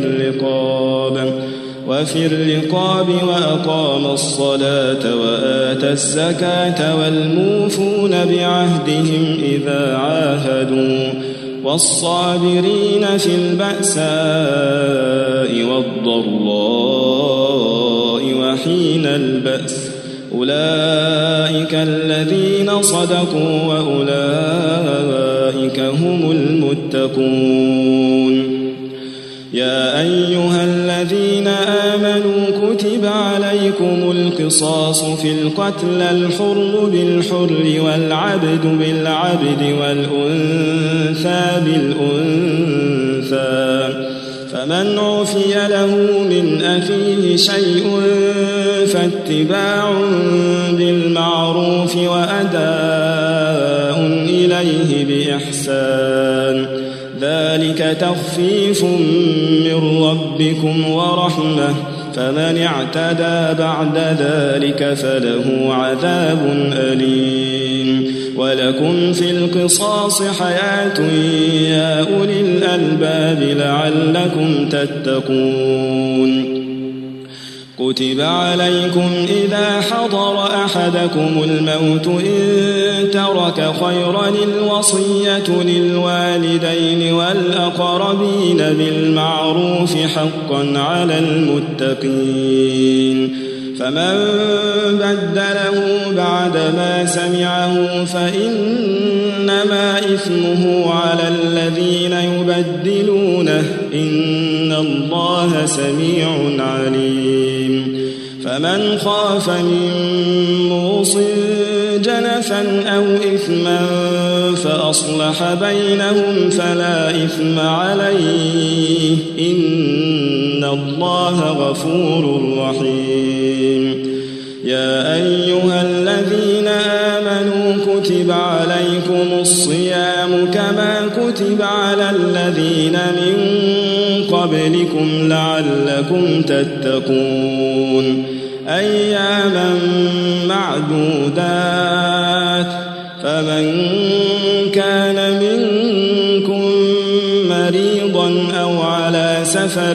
Speaker 2: وفي الرقاب وأقام الصلاة وآتى الزكاة والموفون بعهدهم إذا عاهدوا والصابرين في البأساء والضراء وحين البأس أولئك الذين صدقوا وأولئك هم المتقون. يا أيها الذين آمنوا كتب عليكم القصاص في القتل الحر بالحر والعبد بالعبد والأنثى بالأنثى فمن عفي له من أخيه شيء فاتباع بالمعروف وأداء إليه بإحسان ذلك تخفيف من ربكم ورحمة فمن اعتدى بعد ذلك فله عذاب أليم. ولكم في القصاص حياة يا أولي الألباب لعلكم تتقون. كتب عليكم إذا حضر أحدكم الموت إن ترك خيرا الوصية للوالدين والأقربين بالمعروف حقا على المتقين. فمن بدله بعدما سمعه فإنما إثمه على الذين يبدلونه إن الله سميع عليم. فمن خاف من موص جنفا أو إثما فأصلح بينهم فلا إثم عليه إن الله غفور رحيم. يا أيها الذين آمنوا كتب عليكم الصيام كما كتب على الذين من قبلكم لعلكم تتقون. أياما معدودات فمن كان منكم مريضا أو على سفر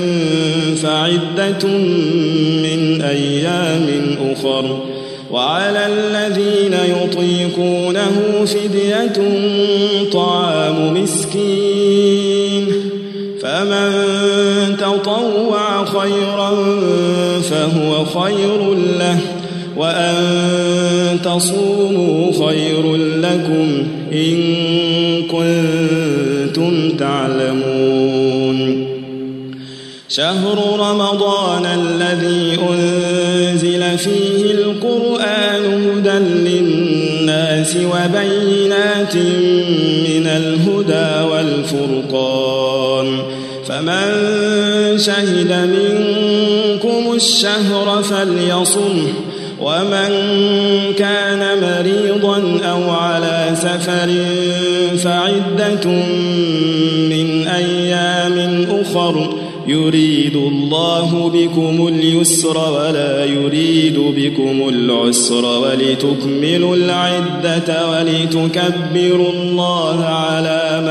Speaker 2: فعدة من أيام أخر وعلى الذين يطيقونه فدية طعام مسكين فمن تطوع خيرا فهو خير له وأن تصوموا خير لكم إن كنتم تعلمون. شهر رمضان الذي أنزل فيه القرآن هدى للناس وبينات من الهدى والفرقان فمن شهد منكم الشهر فليصمه ومن كان مريضا أو على سفر فعدة من أيام أخر يريد الله بكم اليسر ولا يريد بكم العسر ولتكملوا العدة ولتكبروا الله على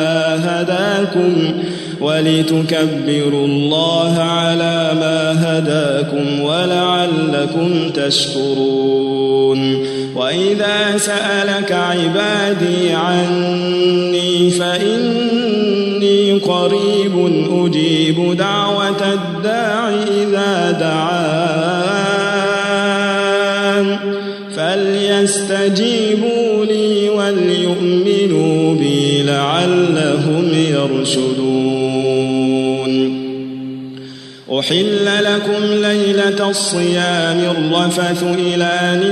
Speaker 2: ما هداكم ولعلكم تشكرون وإذا سألك عبادي عني فإني قريب أجيب دعوة الداع إذا دعان فليستجيبوا لي وليؤمنوا بي لعلهم يرشدون أحل لكم ليلة الصيام الرفث إلى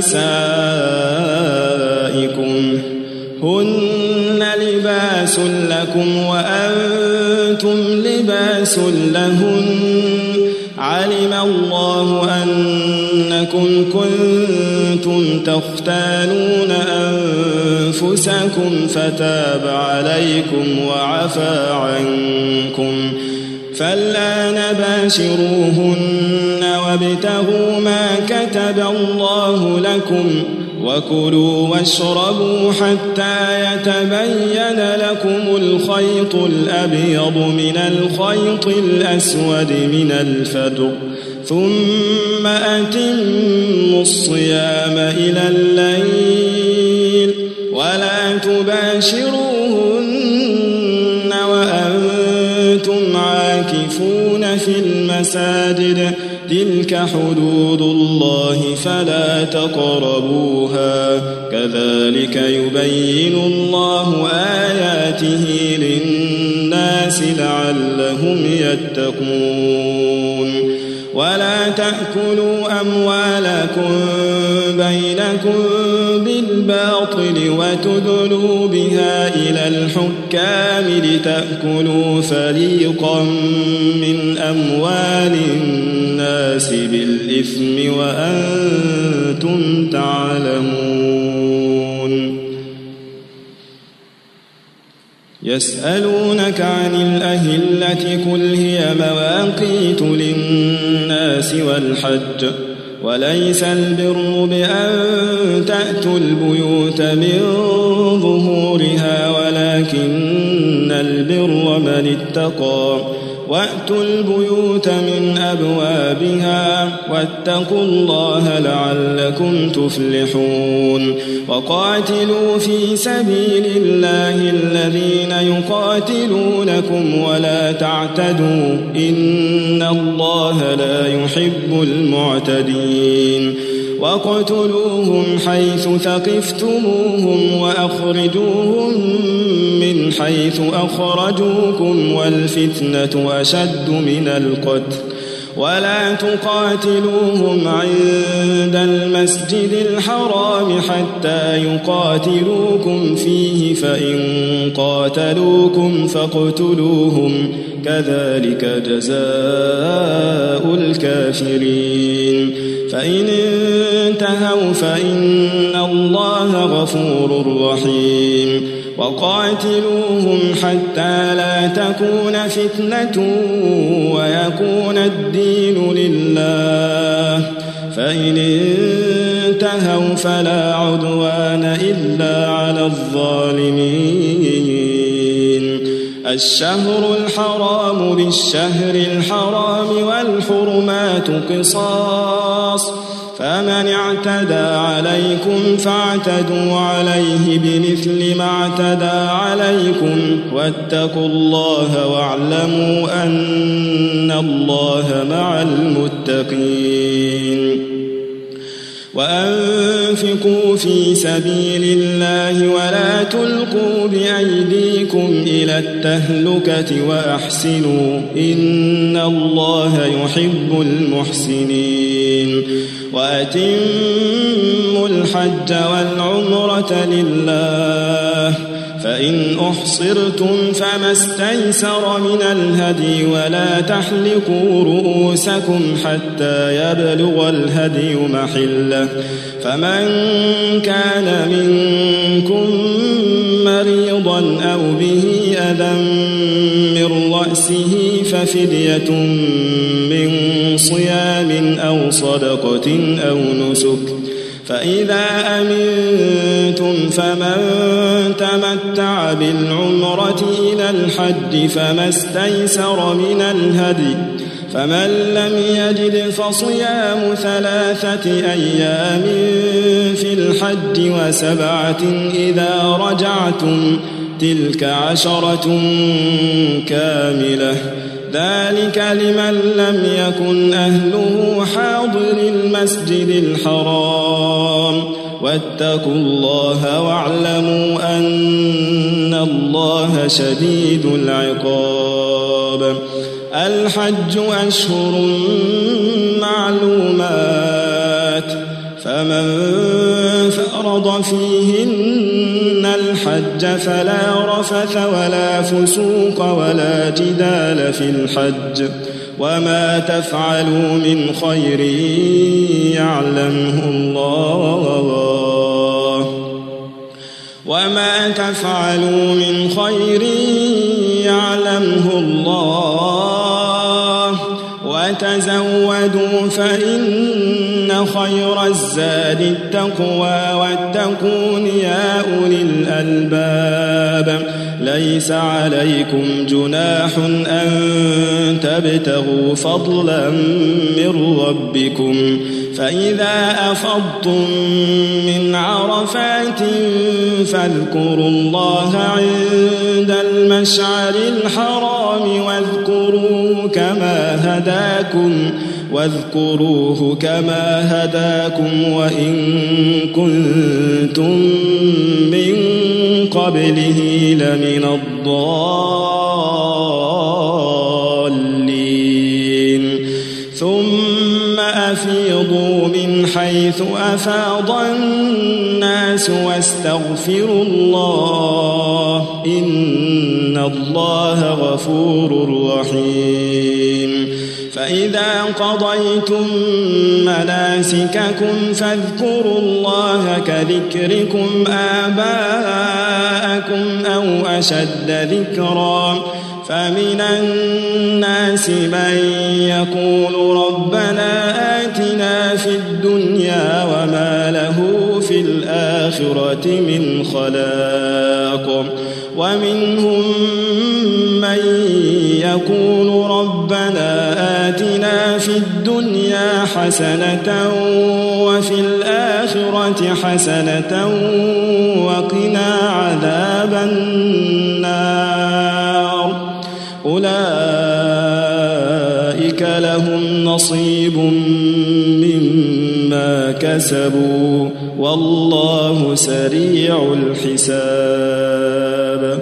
Speaker 2: نسائكم هن لباس لكم وأنتم لباس لهن علم الله أنكم كنتم تختانون أنفسكم فتاب عليكم وعفى عنكم فالآن باشروهن وابتغوا ما كتب الله لكم وكلوا واشربوا حتى يتبين لكم الخيط الأبيض من الخيط الأسود من الفجر ثم أتموا الصيام إلى الليل ولا تباشروهن وأنتم عاكفون في المساجد تلك حدود الله فلا تقربوها كذلك يبين الله آياته للناس لعلهم يتقون ولا تأكلوا أموالكم بينكم بالباطل وتدلوا بها إلى الحكام لتأكلوا فريقا من أموال الناس بالإثم وأنتم تعلمون يسألونك عن الأهلة قل هي مواقيت للناس والحج وليس البر بأن تأتوا البيوت من ظهورها ولكن البر من اتقى وأتوا البيوت من أبوابها واتقوا الله لعلكم تفلحون وقاتلوا في سبيل الله الذين يقاتلونكم ولا تعتدوا إن الله لا يحب المعتدين وقتلوهم حيث ثقفتموهم وأخرجوهم من حيث أخرجوكم والفتنة أشد من القتل ولا تقاتلوهم عند المسجد الحرام حتى يقاتلوكم فيه فإن قاتلوكم فاقتلوهم كذلك جزاء الكافرين فإن انتهوا فإن الله غفور رحيم وقاتلوهم حتى لا تكون فتنة ويكون الدين لله فإن انتهوا فلا عدوان إلا على الظالمين الشهر الحرام بالشهر الحرام والحرمات قصاص فمن اعتدى عليكم فاعتدوا عليه بمثل ما اعتدى عليكم واتقوا الله واعلموا أن الله مع المتقين وأنفقوا في سبيل الله ولا تلقوا بأيديكم إلى التهلكة وأحسنوا إن الله يحب المحسنين وأتموا الحج والعمرة لله فإن أحصرتم فما استيسر من الهدي ولا تحلقوا رؤوسكم حتى يبلغ الهدي محله فمن كان منكم مريضا أو به أذى من رأسه ففدية من صيام أو صدقة أو نسك فإذا أمنتم فمن تمتع بالعمرة إلى الحج فما استيسر من الهدي فمن لم يجد فصيام 3 أيام في الحج و7 إذا رجعتم تلك 10 كاملة ذلك لمن لم يكن أهله حاضر المسجد الحرام واتقوا الله واعلموا أن الله شديد العقاب الحج أشهر معلومات فمن فرض فيهن الحج فلا رفث ولا فسوق ولا جدال في الحج وما تفعلوا من خير يعلمه الله وتزودوا فإن خير الزاد التقوى واتقون يا أولي الألباب ليس عليكم جناح أن تبتغوا فضلا من ربكم فإذا أفضتم من عرفات فاذكروا الله عند المشعر الحرام واذكروه كما هداكم وإن كنتم من قبله لمن الضالين ثم أفيضوا من حيث أفاض الناس واستغفروا الله إن الله غفور رحيم فإذا قضيتم مناسككم فاذكروا الله كذكركم آباءكم أو أشد ذكرا فمن الناس من يقول ربنا آتنا في الدنيا وما له في الآخرة من خلاق ومنهم من يقول ربنا آتنا في الدنيا حسنة وفي الآخرة حسنة وقنا عذاب النار أولئك لهم نصيب مما كسبوا والله سريع الحساب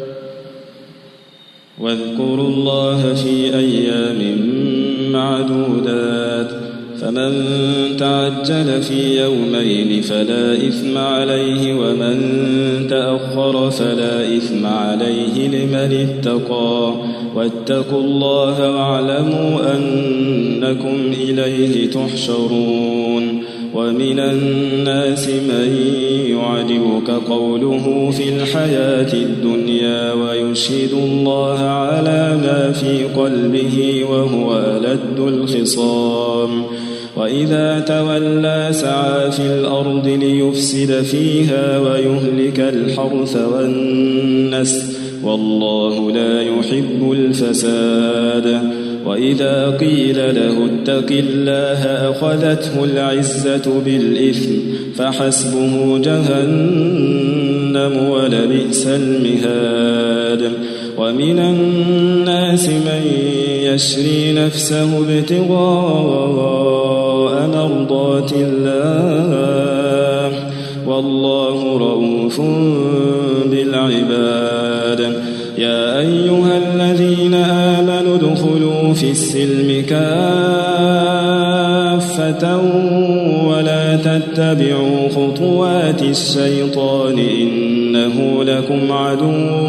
Speaker 2: واذكروا الله في أيام معدودات فمن تعجل في يومين فلا إثم عليه ومن تأخر فلا إثم عليه لمن اتقى واتقوا الله واعلموا أنكم إليه تحشرون ومن الناس من يعجبك قوله في الحياة الدنيا ويشهد الله على ما في قلبه وهو ألد الخصام وإذا تولى سعى في الأرض ليفسد فيها ويهلك الحرث والنسل والله لا يحب الفساد وإذا قيل له اتق الله أخذته العزة بالإثم فحسبه جهنم ولبئس المهاد ومن الناس من يشري نفسه ابتغاء مرضات الله والله رؤوف بالعباد يا أيها الذين آمنوا ادخلوا في السلم كافة ولا تتبعوا خطوات الشيطان إنه لكم عدو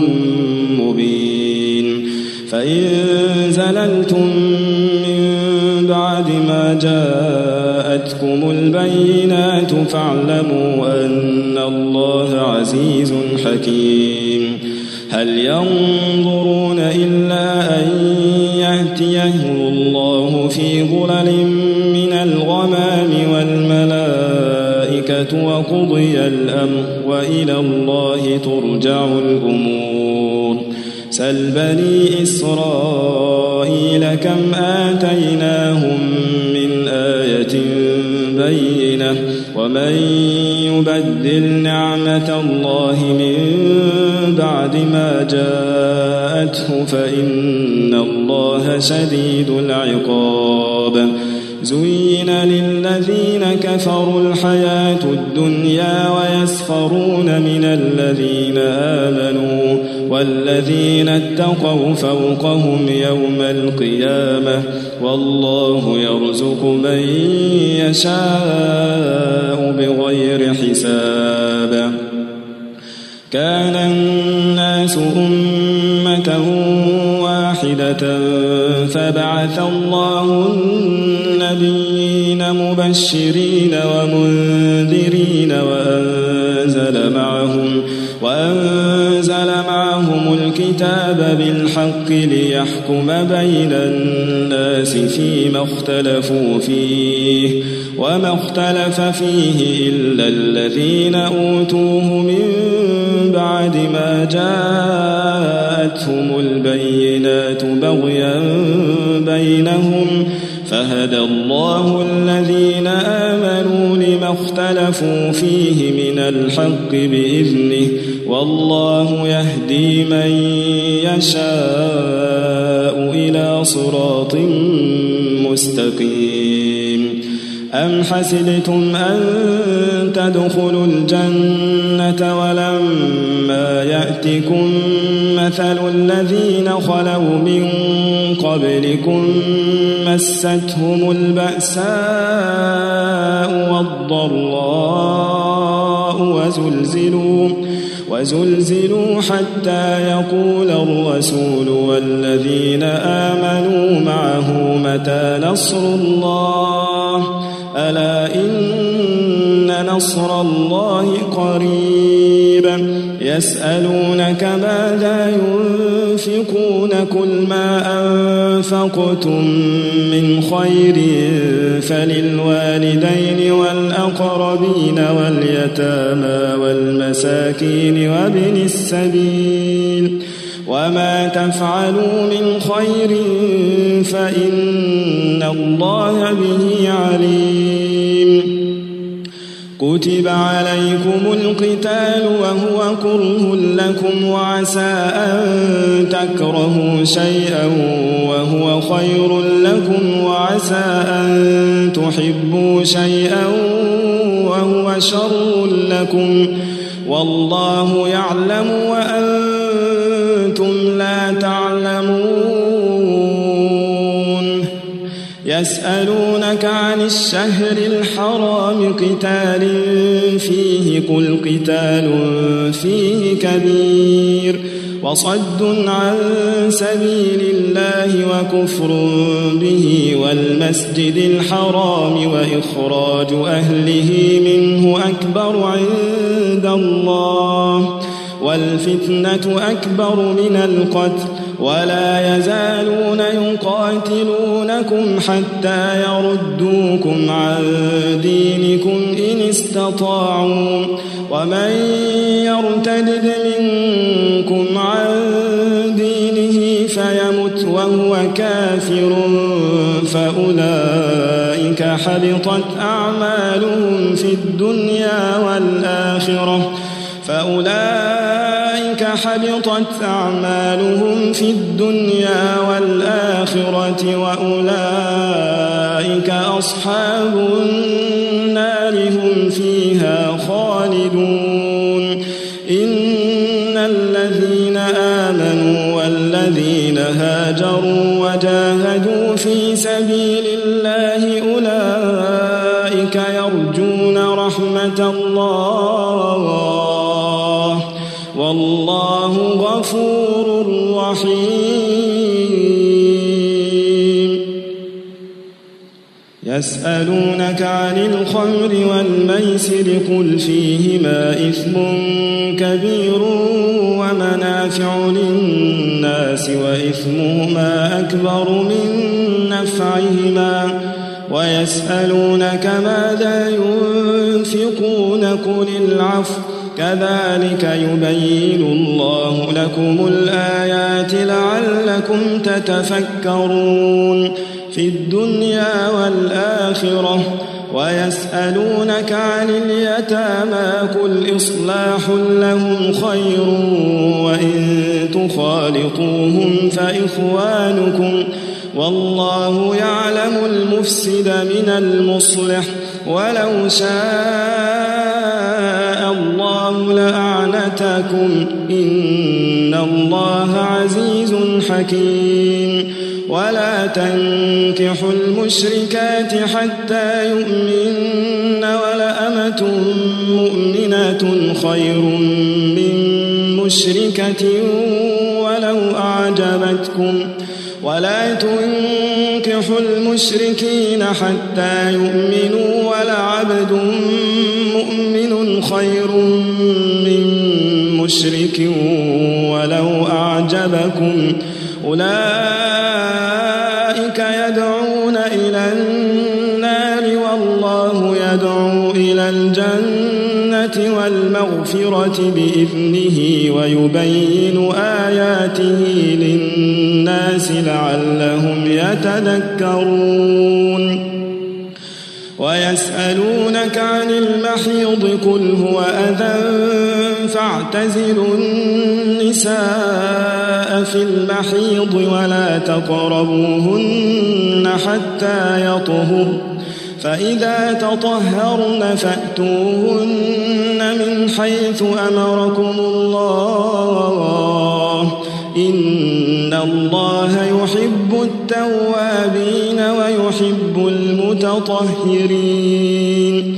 Speaker 2: مبين فإن زللتم من بعد ما جاءتكم البينات فاعلموا أن الله عزيز حكيم هل ينظرون إلا أن يأتيه الله في ظلل من الغمام والملائكة وقضي الأمر وإلى الله ترجع الأمور. سل بني إسرائيل كم آتيناهم من آية بينة ومن يبدل نعمة الله من بعد ما جاءته فإن الله شديد العقاب. زين للذين كفروا الحياة الدنيا ويسخرون من الذين آمنوا والذين اتقوا فوقهم يوم القيامة والله يرزق من يشاء بغير حساب. كان الناس أمة واحدة فبعث الله النبيين مبشرين ومنذرين وأنزل معهم الكتاب بالحق ليحكم بين الناس فيما اختلفوا فيه وما اختلف فيه إلا الذين أوتوه من بعد ما جاءتهم البينات بغيا بينهم فهدى الله الذين آمنوا لما اختلفوا فيه من الحق بإذنه والله يهدي من يشاء إلى صراط مستقيم. أم حسبتم أن تدخلوا الجنة ولما يأتكم مثل الذين خلوا من قبلكم مستهم البأساء والضراء وزلزلوا حتى يقول الرسول والذين آمنوا معه متى نصر الله ألا إن نصر الله قريب. يسألونك ماذا ينفقون قل ما أنفقتم من خير فللوالدين والأقربين واليتامى والمساكين وابن السبيل وما تفعلوا من خير فإن الله به عليم. كتب عليكم القتال وهو كره لكم وعسى أن تكرهوا شيئا وهو خير لكم وعسى أن تحبوا شيئا وهو شر لكم والله يعلم وأنتم لا تعلمون. يسألونك عن الشهر الحرام قتال فيه قل قتال فيه كبير وصد عن سبيل الله وكفر به والمسجد الحرام وإخراج أهله منه أكبر عند الله والفتنة أكبر من القتل ولا يزالون يقاتلونكم حتى يردوكم عن دينكم إن استطاعوا ومن يرتد منكم عن دينه فيمت وهو كافر فأولئك حبطت أعمالهم في الدنيا والآخرة وأولئك أصحاب النار هم فيها خالدون. إن الذين آمنوا والذين هاجروا وجاهدوا في سبيل الله أولئك يرجون رحمة الله والله غفور رحيم. يسألونك عن الخمر والميسر قل فيهما إثم كبير ومنافع للناس الناس وإثمهما أكبر من نفعهما ويسألونك ماذا ينفقون قل العفو كذلك يبين الله لكم الآيات لعلكم تتفكرون في الدنيا والآخرة ويسألونك عن اليتامى قل إصلاح لهم خير وإن تخالطوهم فإخوانكم والله يعلم المفسد من المصلح ولو شاء الله لأعنتكم إن الله عزيز حكيم ولا تنكحوا المشركات حتى يؤمن ولأمة مؤمنة خير من مشركة ولو أعجبتكم ولا تنكحوا المشركين حتى يؤمنوا ولعبد مؤمن خير من مشرك ولو أعجبكم أولئك يدعون إلى النار والله يدعو إلى الجنة والمغفرة بإذنه ويبين آياته للناس لعلهم يتذكرون ويسألونك عن المحيض قل هو أذى فاعتزلوا النساء في المحيض ولا تقربوهن حتى يطهرن فإذا تطهرن فأتوهن من حيث أمركم الله إن الله يحب التوابين ويحب المتطهرين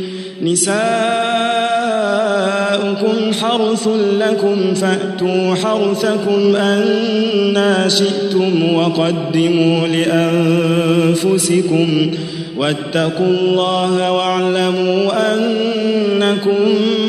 Speaker 2: نساؤكم حرث لكم فأتوا حرثكم أنى شئتم وقدموا لأنفسكم واتقوا الله واعلموا أنكم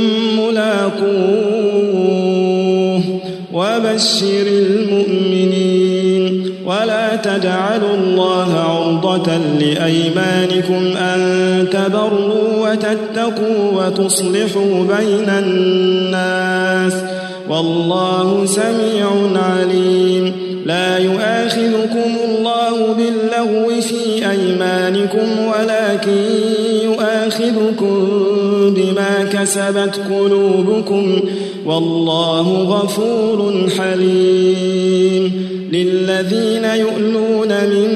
Speaker 2: ملاقوه وبشر المؤمنين ولا تجعلوا الله عرضة لأيمانكم أن تبروا وتتقوا وتصلحوا بين الناس والله سميع عليم لا يؤاخذكم الله باللغو في أيمانكم ولكن يؤاخذكم بما كسبت قلوبكم والله غفور حليم للذين يؤلون من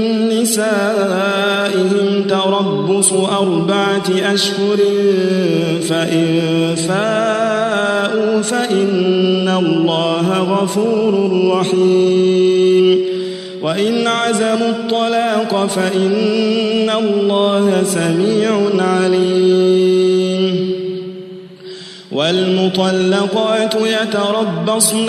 Speaker 2: نسائهم تربص 4 أشهر فإن فاءوا فإن الله غفور رحيم وإن عزموا الطلاق فإن الله سميع عليم والمطلقات يتربصن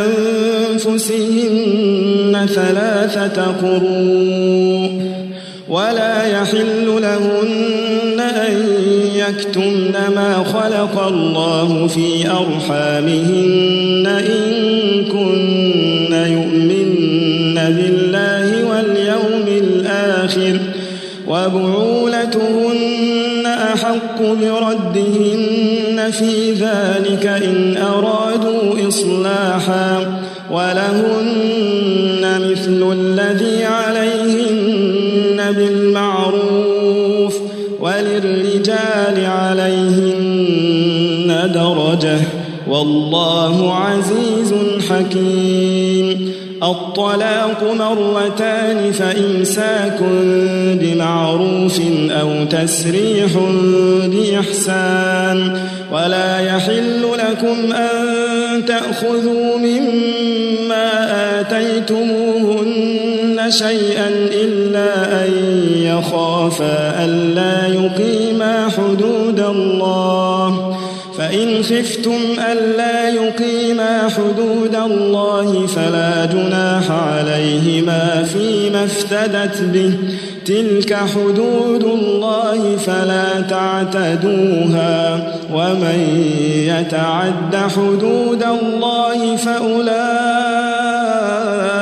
Speaker 2: بأنفسهن 3 قروء ولا يحل لهن أن يكتمن ما خلق الله في أرحامهن إن كن يؤمن بالله واليوم الآخر وبعولتهن أحق بردهن في ذلك إن أرادوا إصلاحا ولهن مثل الذي عليهن بالمعروف وللرجال عليهن درجة والله عزيز حكيم الطلاق 2 فإمساك بمعروف أو تسريح بإحسان ولا يحل لكم أن تأخذوا مما آتيتموهن شيئا إلا أن يخافا ألا يقيما حدود الله فإن خفتم ألا يقيما حدود الله فلا جناح عليهما فيما افتدت به تلك حدود الله فلا تعتدوها ومن يتعد حدود الله فأولئك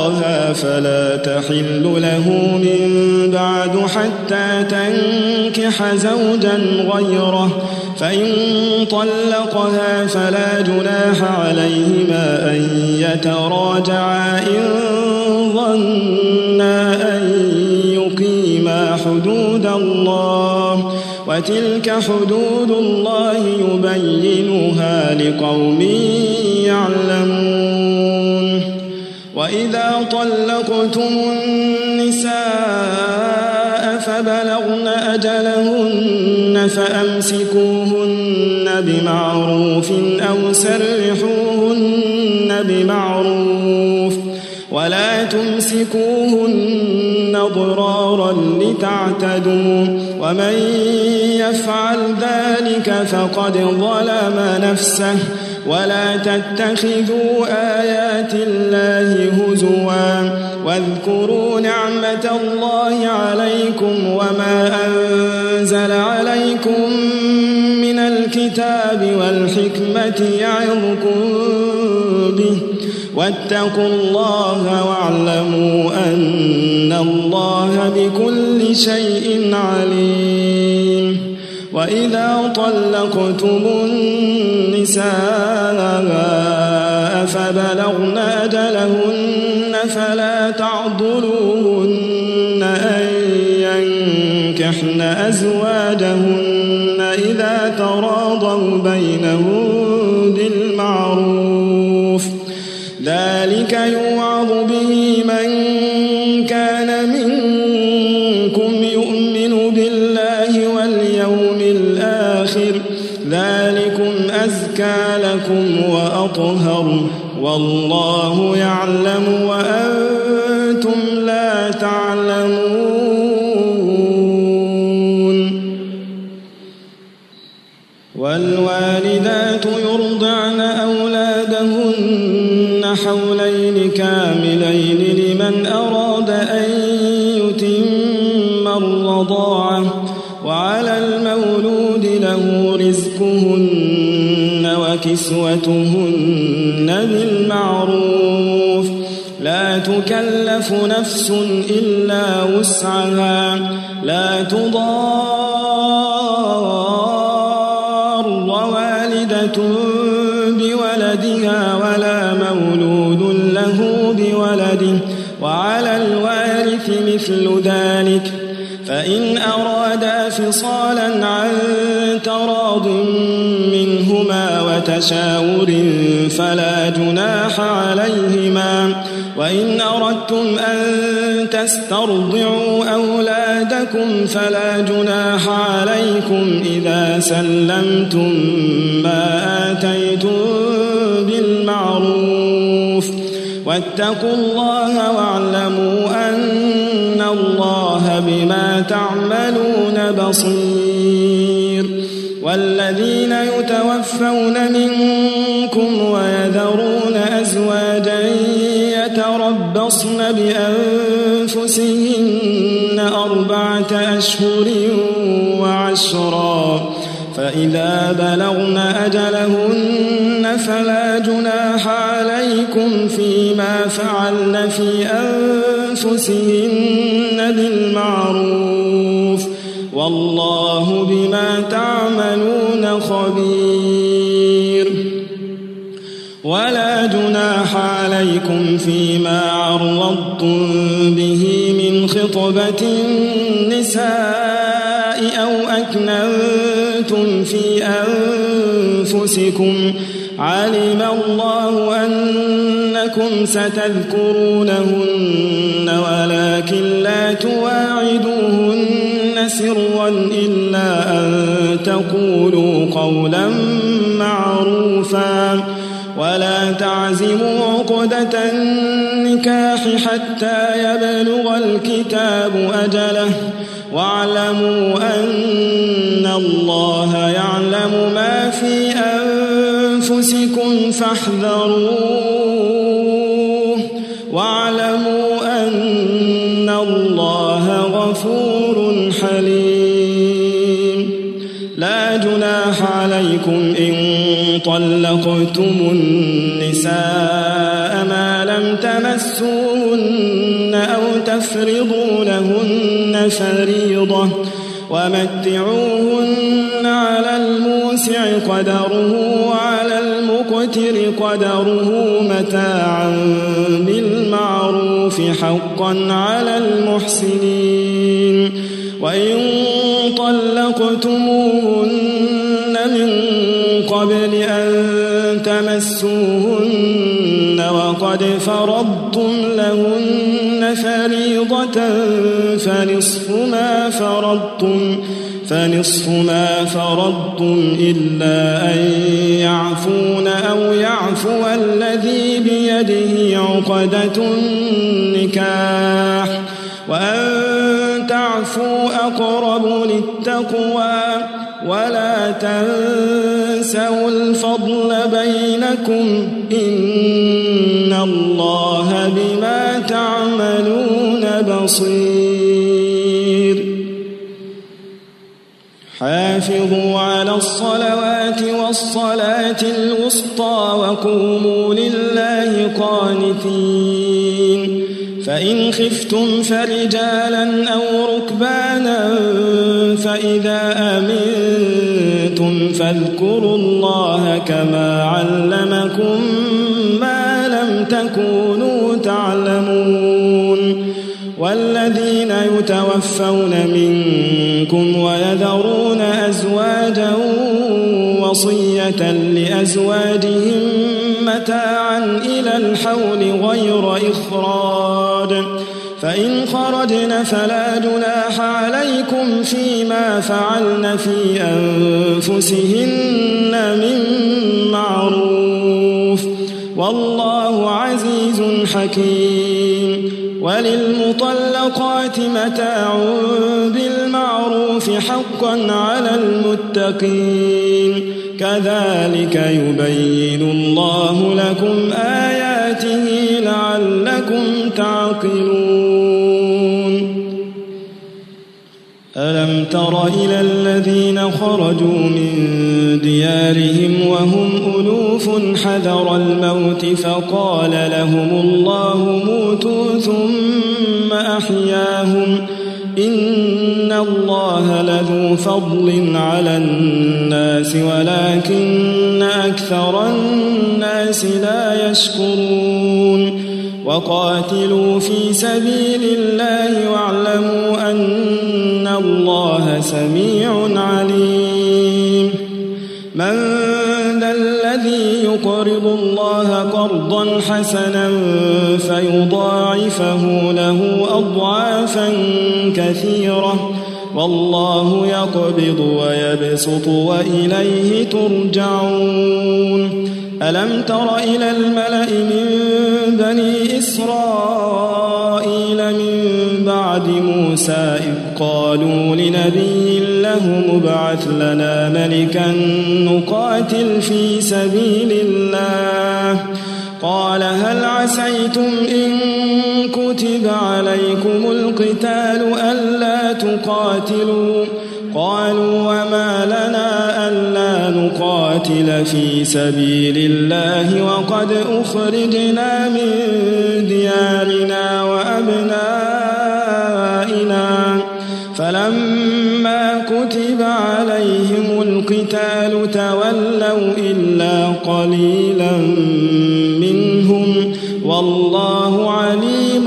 Speaker 2: طلقها فلا تحل له من بعد حتى تنكح زوجا غيره، فإن طلقها فلا جناح عليهما أن يتراجعا إن ظنا أن يقيما حدود الله، وتلك حدود الله يبينها لقوم يعلمون. وإذا طلقتم النساء فبلغن أجلهن فأمسكوهن بمعروف أو سرحوهن بمعروف، ولا تمسكوهن ضرارا لتعتدوا، ومن يفعل ذلك فقد ظلم نفسه. ولا تتخذوا آيات الله هزوا، واذكروا نعمة الله عليكم وما أنزل عليكم من الكتاب والحكمة يعظكم به، واتقوا الله واعلموا أن الله بكل شيء عليم. وإذا طلقتم النساء فبلغن أجلهن فلا تعضلوهن أن ينكحن أزواجهن إذا تراضوا بينهم بالمعروف، ذلك يوعظ به من كان منكم يؤمن بالله واليوم الآخر، ذلكم أزكى لكم وأطهر، والله يعلم وأنتم لا تعلمون. والوالدات يرضعن أولادهن حولين كاملين لمن أراد أن يتم الرضاعة، وعلى المولود له رزقهن وكسوتهن بالمعروف، لا تكلف نفس إلا وسعها، لا تضار والدة بولدها ولا مولود له بولده، وعلى الوارث مثل ذلك، فإن أرادا فصالا عن تراض منهما وتشاور فلا جناح عليهما. وإن أردتم أن تسترضعوا أولادكم فلا جناح عليكم إذا سلمتم ما آتيتم بالمعروف، واتقوا الله واعلموا أن الله بما تعملون بصير. والذين يتوفون منكم ويذرون أزواجا يتربصن بأنفسهن 4 أشهر و10، فإذا بلغن أجلهن فلا جناح عليكم فيما فعلن في أنفسهن بالمعروف، والله بما تعملون خبير. ولا جناح عليكم فيما عرضتم به من خطبة النساء أو أكننتم في أنفسكم، علم الله أنكم ستذكرونهن ولكن لا تواعدوهن سرا إلا أن تقولوا قولا معروفا، ولا تعزموا عقدة النكاح حتى يبلغ الكتاب أجله، واعلموا أن الله يعلم ما في أنفسكم فاحذروه، واعلموا أن الله غفور حليم. لا جناح عليكم إن طلقتم النساء ما لم تمسوهن تفرضوا لهن فريضة ومتعوهن على الموسع قدره وعلى المقتر قدره متاعا بالمعروف حقا على المحسنين. وإن طلقتموهن من قبل أن تمسوهن وقد فرضتم لهن فريضة فنصف ما فرضتم إلا أن يعفون أو يعفو الذي بيده عقدة النكاح وأن تعفوا أقرب للتقوى ولا تنسوا الفضل بينكم إن الله بما تعملون بصير. حافظوا على الصلوات والصلاة الوسطى وقوموا لله قانتين. فإن خفتم فرجالا أو ركبانا فإذا أمنتم فاذكروا الله كما علمكم ما لم تكونوا تعلمون. والذين يتوفون منكم ويذرون أزواجا وصية لأزواجهم متاعا إلى الحول غير إخراج فإن خرجن فلا جناح عليكم فيما فعلن في أنفسهن من معروف والله عزيز حكيم. وللمطلقات متاع بالمعروف حقا على المتقين كذلك يبين الله لكم آياته لعلكم تعقلون. ألم تر إلى الذين خرجوا من ديارهم وهم ألوف حذر الموت فقال لهم الله موتوا ثم أحياهم إن الله لذو فضل على الناس ولكن أكثر الناس لا يشكرون. وقاتلوا في سبيل الله واعلموا أن الله سميع عليم. من ذا الذي يقرض الله قرضا حسنا فيضاعفه له أضعافا كثيرة والله يقبض ويبسط وإليه ترجعون. ألم تر إلى الملأ من بني إسرائيل من بعد موسى إذ قالوا لنبي له مبعث لنا ملكا نقاتل في سبيل الله قال هل عسيتم إن كتب عليكم القتال ألا تقاتلوا قالوا وما لنا ألا نقاتل في سبيل الله وقد أخرجنا من ديارنا وأبنائنا فلما كتب عليهم القتال تولوا إلا قليلا منهم والله عليم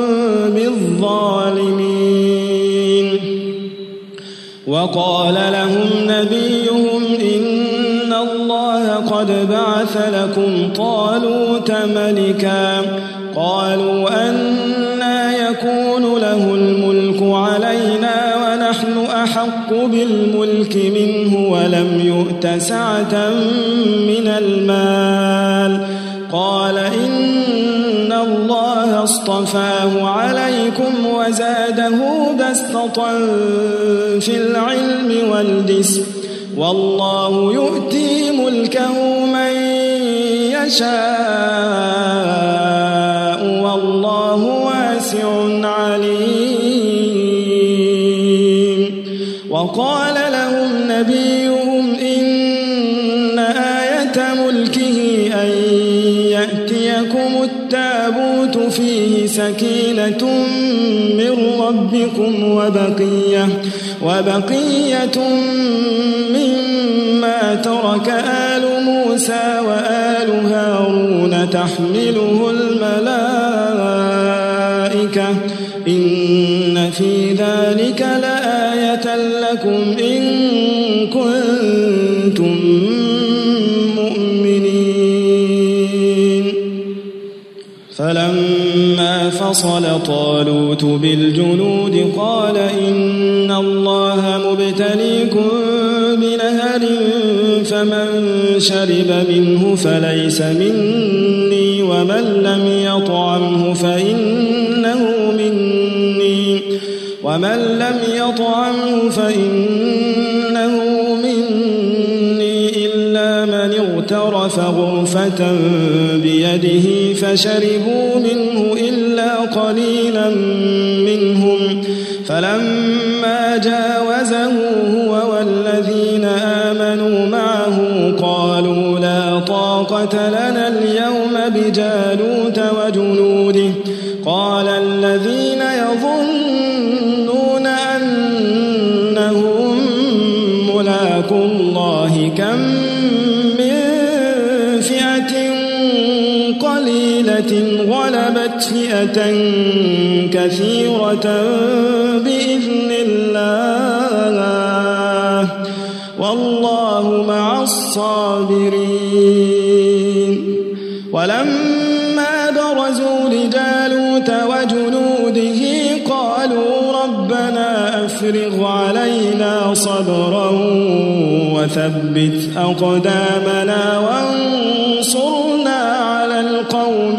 Speaker 2: بالظالمين. وقال لهم نبيهم إن الله قد بعث لكم طالوت ملكا قالوا أنى يكون له الملك علينا ونحن أحق بالملك منه ولم يؤت سعة من المال قال إن الله اصطفاه عليكم وزاده بسطة في العلم والجسم والله يؤتي ملكه من يشاء والله واسع عليم. وقال لهم نبيهم إن آية ملكه أن يأتيكم التابوت فيه سكينة ربكم وبقية مما ترك آل موسى وآل هارون تحمله الملائكة إن في ذلك لآية لكم إن كنتم مؤمنين. فلما فصل طالوت بالجنود قال إن الله مبتليكم بنهر فمن شرب منه فليس مني ومن لم يطعمه فإنه مني إلا من اغترف غرفة بيده فشربوا منه إلا قليلا منهم. فلما جاوزه هو والذين آمنوا معه قالوا لا طاقة لنا اليوم بجالوت وجنوده. قال الذين يظنون أنهم ملاقو الله كم من فئة قليلة غلبت فئة كثيرة بإذن الله والله مع الصابرين. ولما برزوا لجالوت وجنوده قالوا ربنا أفرغ علينا صبرا وثبت أقدامنا وانصرنا على القوم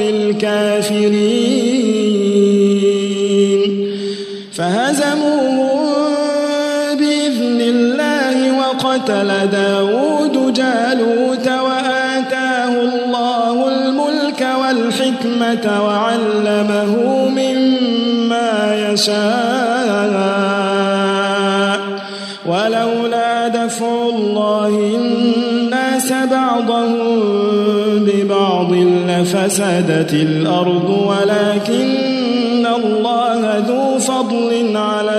Speaker 2: الكافرين. فهزموهم بإذن الله وقتل داود جالوت وآتاه الله الملك والحكمة وعلمه مما يشاء. ولولا دفع الله الناس بعضهم ببعض لفسدت الأرض ولكن الله ذو فضل على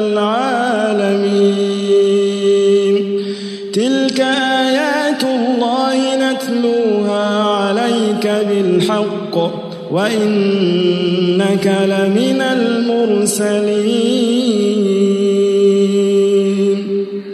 Speaker 2: العالمين. تلك آيات الله نتلوها عليك بالحق وإنك لمن المرسلين.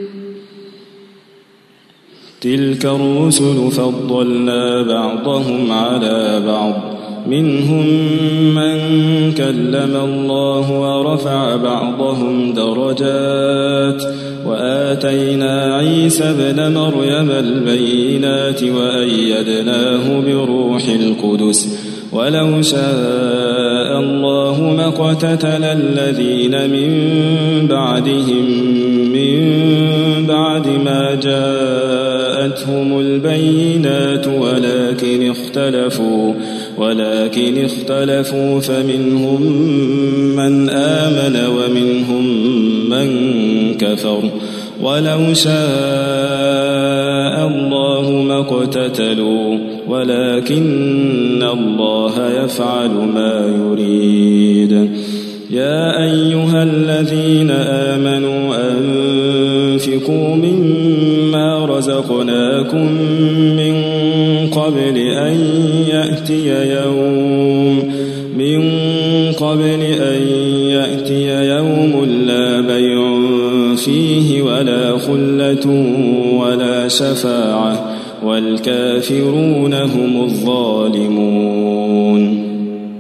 Speaker 2: تلك الرسل فضلنا بعضهم على بعض منهم من كلم الله ورفع بعضهم درجات وآتينا عيسى ابن مريم البينات وأيدناه بروح القدس. ولو شاء الله ما اقتتل الذين من بعدهم من بعد ما جاءتهم البينات ولكن اختلفوا فمنهم من آمن ومنهم من كفر. ولو شاء الله ما اقتتلوا ولكن الله يفعل ما يريد. يا أيها الذين آمنوا أنفقوا مما رزقناكم من قبل أن يأتي يوم لا بيع فيه ولا خلة ولا شفاعة والكافرون هم الظالمون.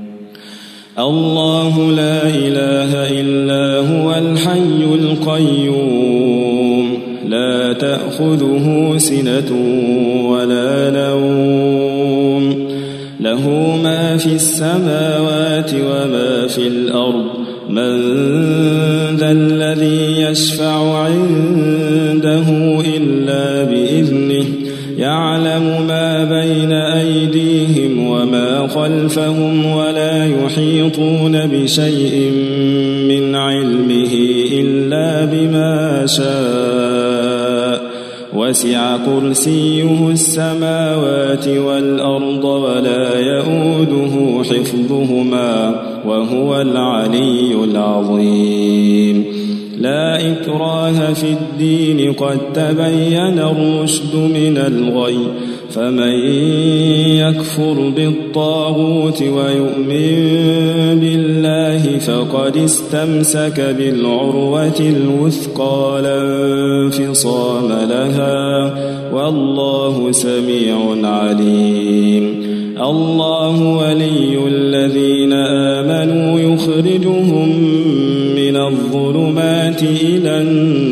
Speaker 2: الله لا إله إلا هو الحي القيوم لا تأخذه سنة ولا نوم له ما في السماوات وما في الأرض. من ذا الذي يشفع عنده إلا بإذنه يعلم ما بين أيديهم وما خلفهم ولا يحيطون بشيء من علمه إلا بما شاء وسع كرسيه السماوات والأرض ولا يؤوده حفظهما وهو العلي العظيم. لا إكراه في الدين قد تبين الرشد من الغي فمن يكفر بالطاغوت ويؤمن بالله فقد استمسك بالعروة الوثقى لا انفصام لها والله سميع عليم. الله ولي الذين آمنوا يخرجهم من الظلمات إلى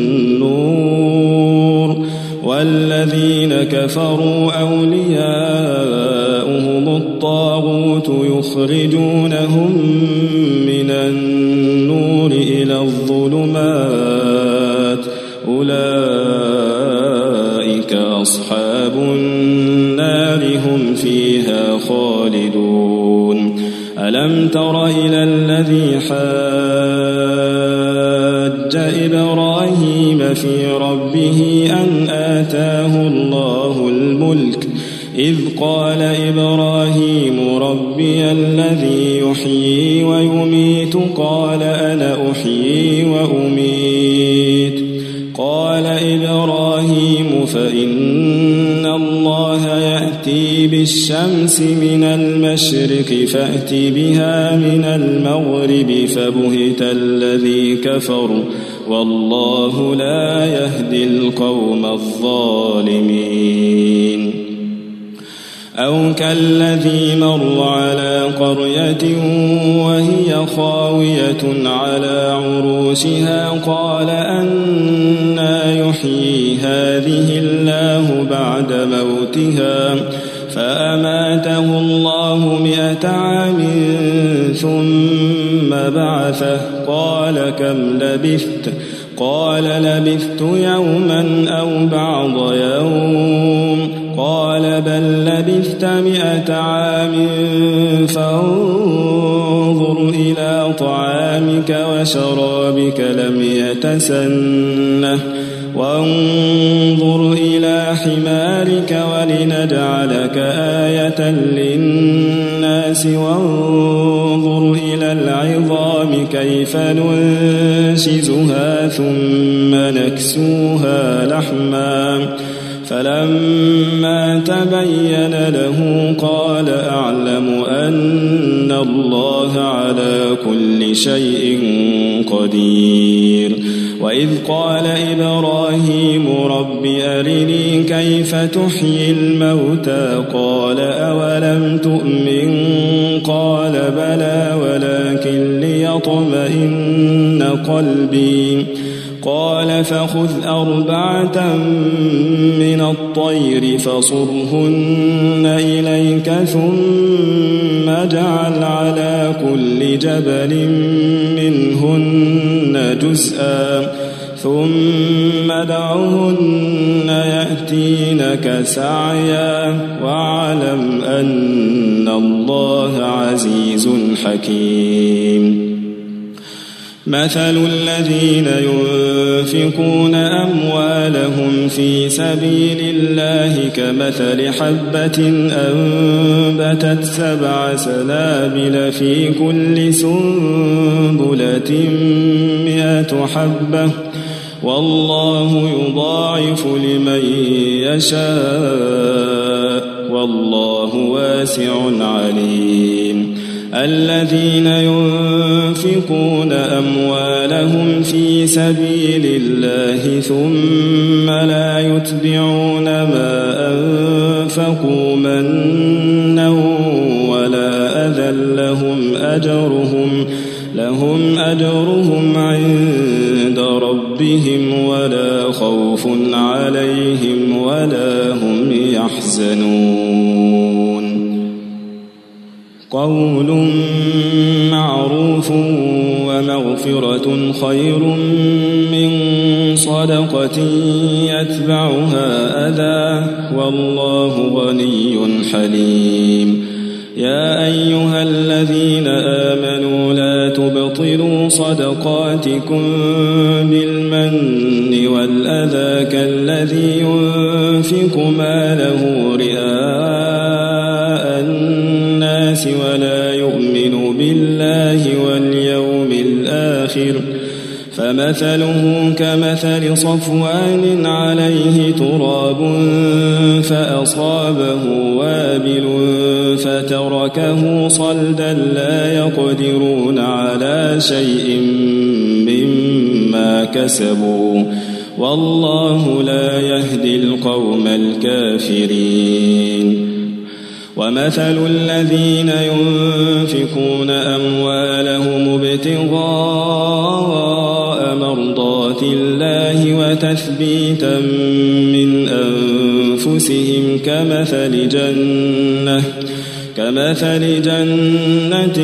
Speaker 2: النور والذين كفروا أولياؤهم الطاغوت يخرجونهم من النور إلى الظلمات أولئك أصحاب النار هم فيها خالدون. ألم تر إلى الذي حاج إبراهيم في ربه أن آتاه الله الملك إذ قال إبراهيم ربي الذي يحيي ويميت قال أنا أحيي وأميت قال إبراهيم فإن الله يأتي بالشمس من المشرق فأت بها من المغرب فبهت الذي كفر والله لا يهدي القوم الظالمين. أو كالذي مر على قرية وهي خاوية على عروشها قال أنى يحيي هذه الله بعد موتها فأماته الله 100 عام ثم بعثه قال كم لبثت قال لبثت يوما أو بعض يوم قال بل لبثت 100 عام فانظر إلى طعامك وشرابك لم يتسنه وانظر إلى حمارك ولنجعلك آية للناس وانظر إلى العظام كيف ننشزها ثم نكسوها لحما فلما تبين له قال أعلم أن الله على كل شيء قدير. وإذ قال إبراهيم رب أرني كيف تحيي الموتى قال أولم تؤمن قال بلى ولكن ليطمئن قلبي قال فخذ 4 من الطير فصرهن إليك ثم اجعل على كل جبل منهن جزءا ثم ادعهن يأتينك سعيا واعلم أن الله عزيز حكيم. مثل الذين ينفقون أموالهم في سبيل الله كمثل حبة أنبتت 7 سنابل في كل سنبلة 100 حبة والله يضاعف لمن يشاء والله واسع عليم. الذين ينفقون أموالهم في سبيل الله ثم لا يتبعون ما أنفقوا منا ولا أذى لهم أجرهم عند ربهم ولا خوف عليهم ولا هم يحزنون. قول معروف ومغفرة خير من صدقة يتبعها أذى والله غني حليم. يا أيها الذين آمنوا لا تبطلوا صدقاتكم بالمن والأذى كالذي ينفق ماله رئاء الناس ولا يؤمن بالله واليوم الآخر فمثله كمثل صفوان عليه تراب فأصابه وابل فتركه صلدا لا يقدرون على شيء مما كسبوا والله لا يهدي القوم الكافرين ومثل الذين ينفقون أموالهم ابتغاء مرضات الله وتثبيتا من أنفسهم كمثل جنة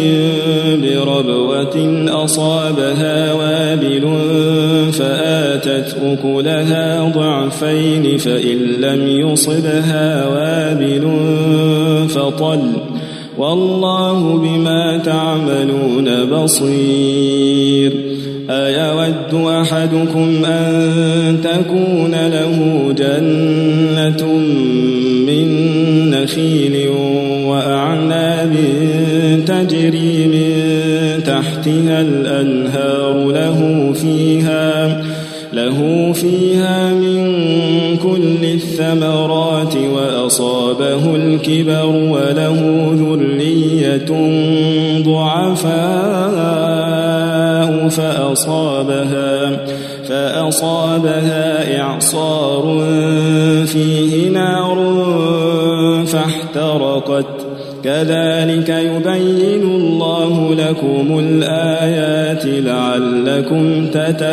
Speaker 2: بربوة أصابها وابل فآتت أكلها ضعفين فإن لم يصبها وابل فطل والله بما تعملون بصير أيود أحدكم أن تكون له جنة من نخيل وأعناب تجري من تحتها الأنهار له فيها من كل الثمرات وأصابه الكبر وله ذرية ضعفاء فأصابها إعصار فيه نار فاحترقت كذلك يبين الله لكم الآيات لعلكم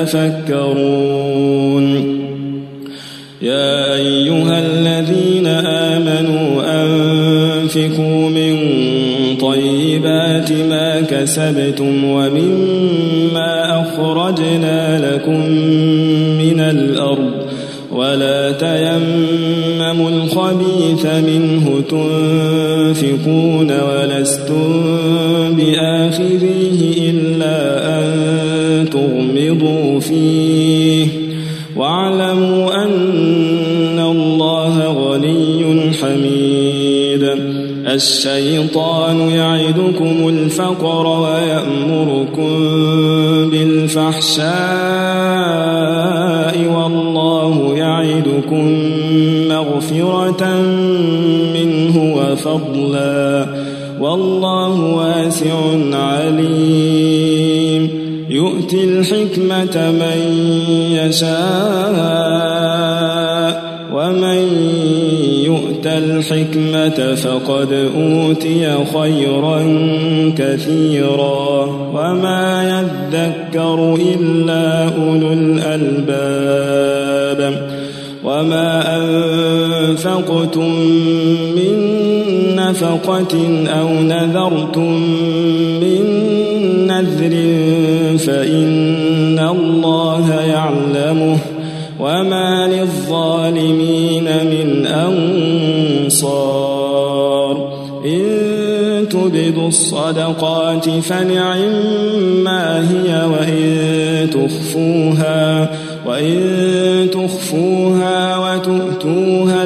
Speaker 2: تتفكرون يا أيها الذين آمنوا أنفقوا من طيبات ما كسبتم ومما أخرجنا لكم من الأرض ولا تيمموا الخبيث منه تنفقون ولستم بآخذيه إلا أن تغمضوا فيه واعلموا أن الله غني حميد الشيطان يعدكم الفقر ويأمركم بالفحشاء والله يعدكم مغفرة منه وفضلا والله واسع عليم يؤتي الحكمة من يشاء ومن يؤت الحكمة فقد أوتي خيرا كثيرا وما يذكر إلا أولو الألباب وما أنفقتم من نفقة أو نذرتم من نذر فإن الله يعلمه وما للظالمين من أنصار إن تبدوا الصدقات فنعما هي وإن تخفوها وتؤتوها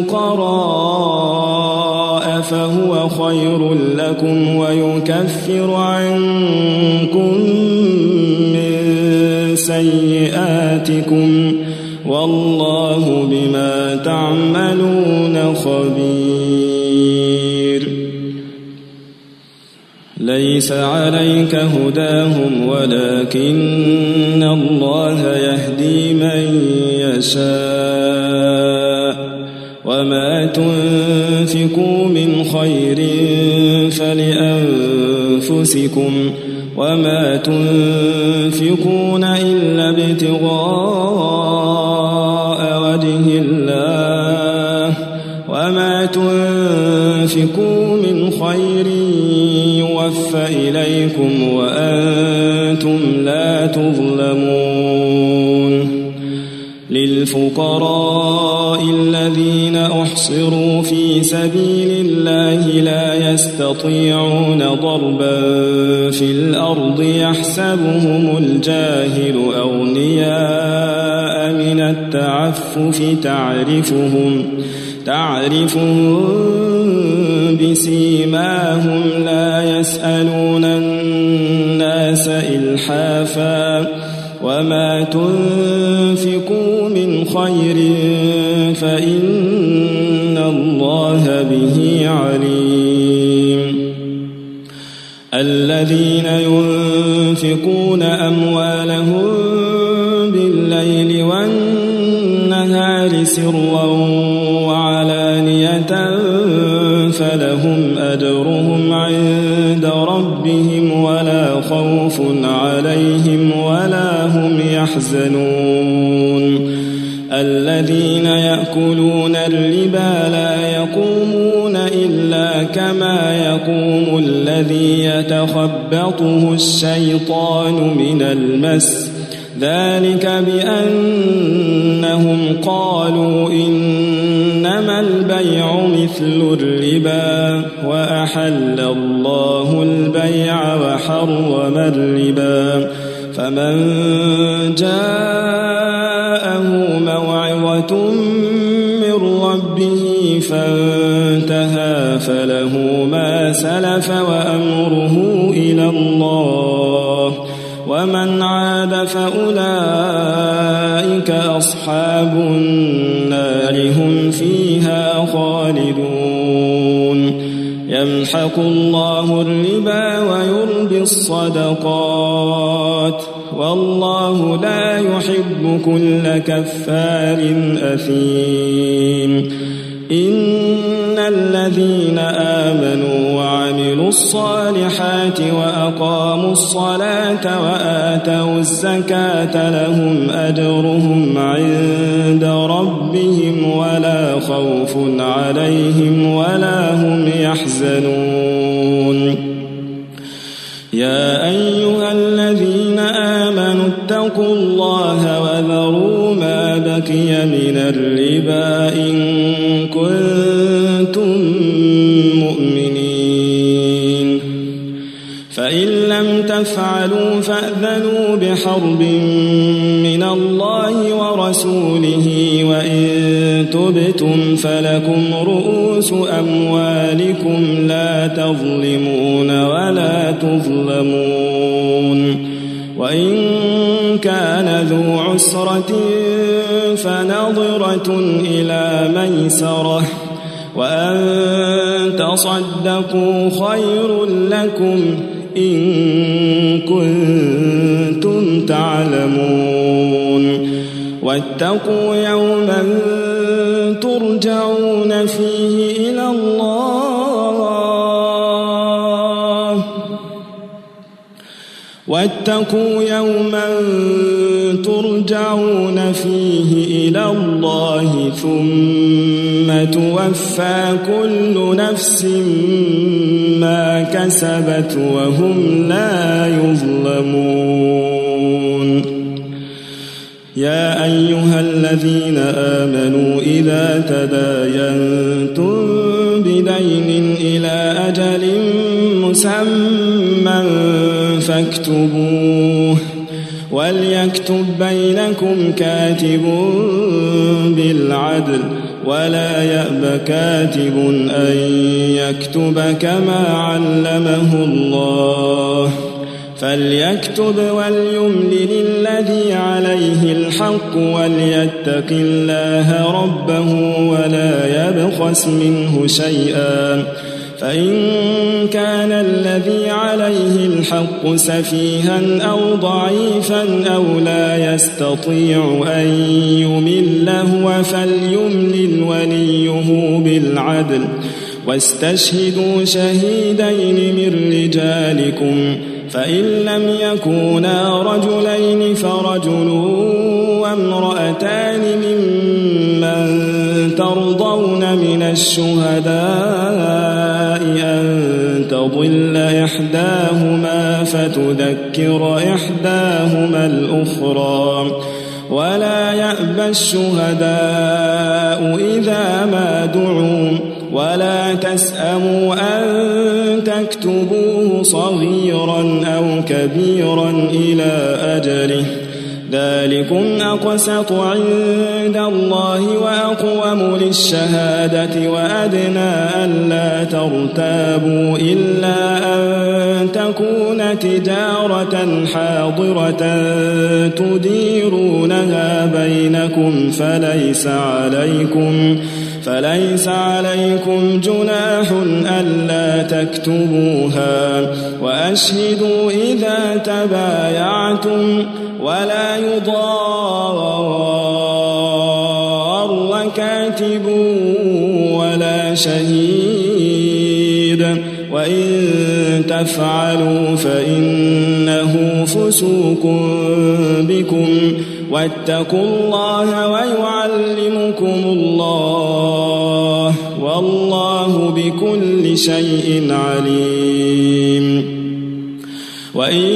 Speaker 2: الفقراء فهو خير لكم ويكفر عنكم من سيئاتكم والله بما تعملون خبير ليس عليك هداهم ولكن الله يهدي من يشاء وما تنفقوا من خير فلأنفسكم وما تنفقون إلا ابتغاء وجه الله وما تنفقوا من خير يوفى إليكم وأنتم لا تظلمون للفقراء الذين أحصروا في سبيل الله لا يستطيعون ضربا في الأرض يحسبهم الجاهل أغنياء من التعفف تعرفهم بسيماهم لا يسألون الناس إلحافا وما تنفقوا من خير فإن الله به عليم. الذين ينفقون أموالهم بالليل والنهار سرا وعلانية فلهم أجرهم عند ربهم ولا خوف عليهم ولا هم يحزنون. الذين يأكلون الربا لا يقومون إلا كما يقوم الذي يتخبطه الشيطان من المس ذلك بأنهم قالوا إنما البيع مثل الربا وأحل الله البيع وحرم الربا فمن جاءه موعظة من ربه فانتهى فله ما سلف وأمره إلى الله ومن عاد فأولئك أصحاب النار هم فيها خالدون. يمحق الله الربا ويربي الصدقات والله لا يحب كل كفار أثيم. إن الذين آمنوا وعملوا الصالحات وأقاموا الصلاة وآتوا الزكاة لهم أجرهم عند ربهم ولا خوف عليهم ولا هم يحزنون. يا أيها الذين آمنوا اتقوا الله وذروا ما بقي من الربا إن كنتم مؤمنين فإن لم تفعلوا فأذنوا بحرب من الله ورسوله وإن تبتم فلكم رؤوس أموالكم لا تظلمون ولا تظلمون. وإن كان ذو عسرة فنظرة إلى ميسرة وأن تصدقوا خير لكم إن كنتم تعلمون. واتقوا يوما ترجعون فيه إلى الله واتقوا يوما ترجعون فيه إلى الله ثم توفى كل نفس ما كسبت وهم لا يظلمون. يا أيها الذين آمنوا إذا تداينتم بدين إلى أجل مسمى فاكتبوه وليكتب بينكم كاتب بالعدل ولا يأب كاتب أن يكتب كما علمه الله فليكتب وليملل الذي عليه الحق وليتق الله ربه ولا يبخس منه شيئا فإن كان الذي عليه الحق سفيها أو ضعيفا أو لا يستطيع أن يمل هو فليملل وليه بالعدل واستشهدوا شهيدين من رجالكم فإن لم يكونا رجلين فرجل وامرأتان ممن ترضون من الشهداء أن تضل إحداهما فتذكر إحداهما الأخرى ولا يأبى الشهداء إذا ما دعوا ولا تسأموا أن تكتبوه صغيرا أو كبيرا إلى أجله ذلكم أقسط عند الله وأقوم للشهادة وأدنى ألا ترتابوا إلا أن تكون تجارة حاضرة تديرونها بينكم فليس عليكم جناح ألا تكتبوها وأشهدوا إذا تبايعتم ولا يضار كاتب ولا شهيد وإن تفعلوا فإنه فسوق بكم واتقوا الله ويعلمكم الله والله بكل شيء عليم وإن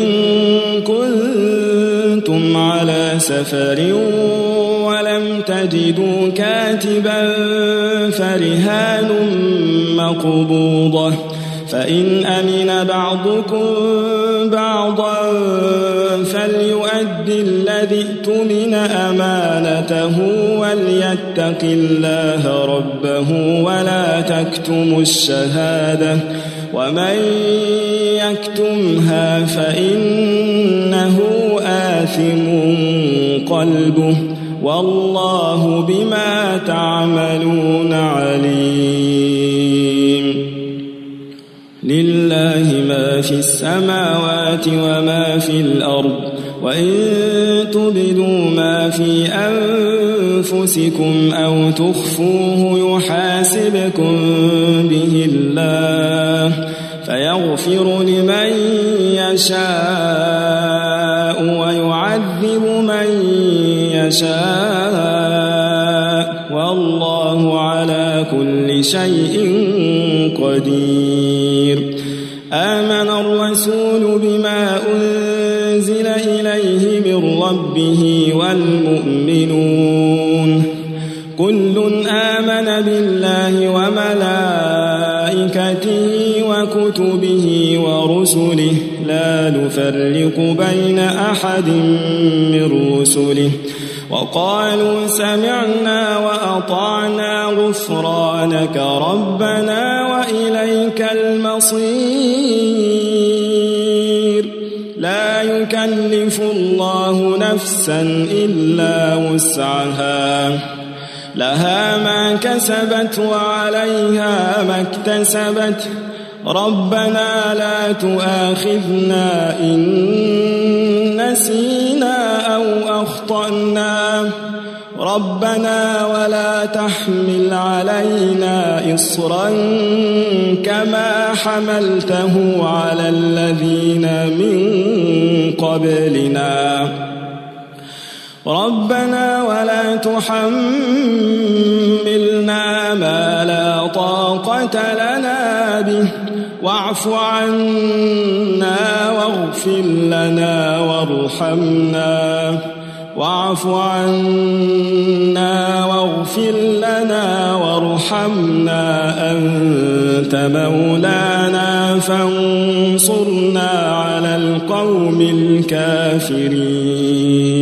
Speaker 2: كنتم على سفر ولم تجدوا كاتبا فرهان مقبوضة فإن أمن بعضكم بعضا فليؤدي الذي اؤتمن أمانته وليتق الله ربه ولا تكتموا الشهادة ومن يكتمها فإنه آثم قلبه والله بما تعملون عليم لله ما في السماوات وما في الأرض وإن تبدوا ما في أنفسكم أو تخفوه يحاسبكم به الله فيغفر لمن يشاء ويعذب من يشاء والله على كل شيء قدير آمن الرسول بما أنزل إليه من ربه والمؤمنون كل آمن بالله وملائكته وكتبه ورسله لا نفرق بين أحد من رسله وقالوا سمعنا وأطعنا غفرانك ربنا وإليك المصير لا يكلف الله نفسا إلا وسعها لها ما كسبت وعليها ما اكتسبت ربنا لا تؤاخذنا إن نسينا أو أخطأنا ربنا ولا تحمل علينا إصرا كما حملته على الذين من قبلنا ربنا ولا تحملنا ما لا طاقة لنا به واعف عنا واغفر لنا وارحمنا واعف عنا واغفر لنا وارحمنا أنت مولانا فانصرنا على القوم الكافرين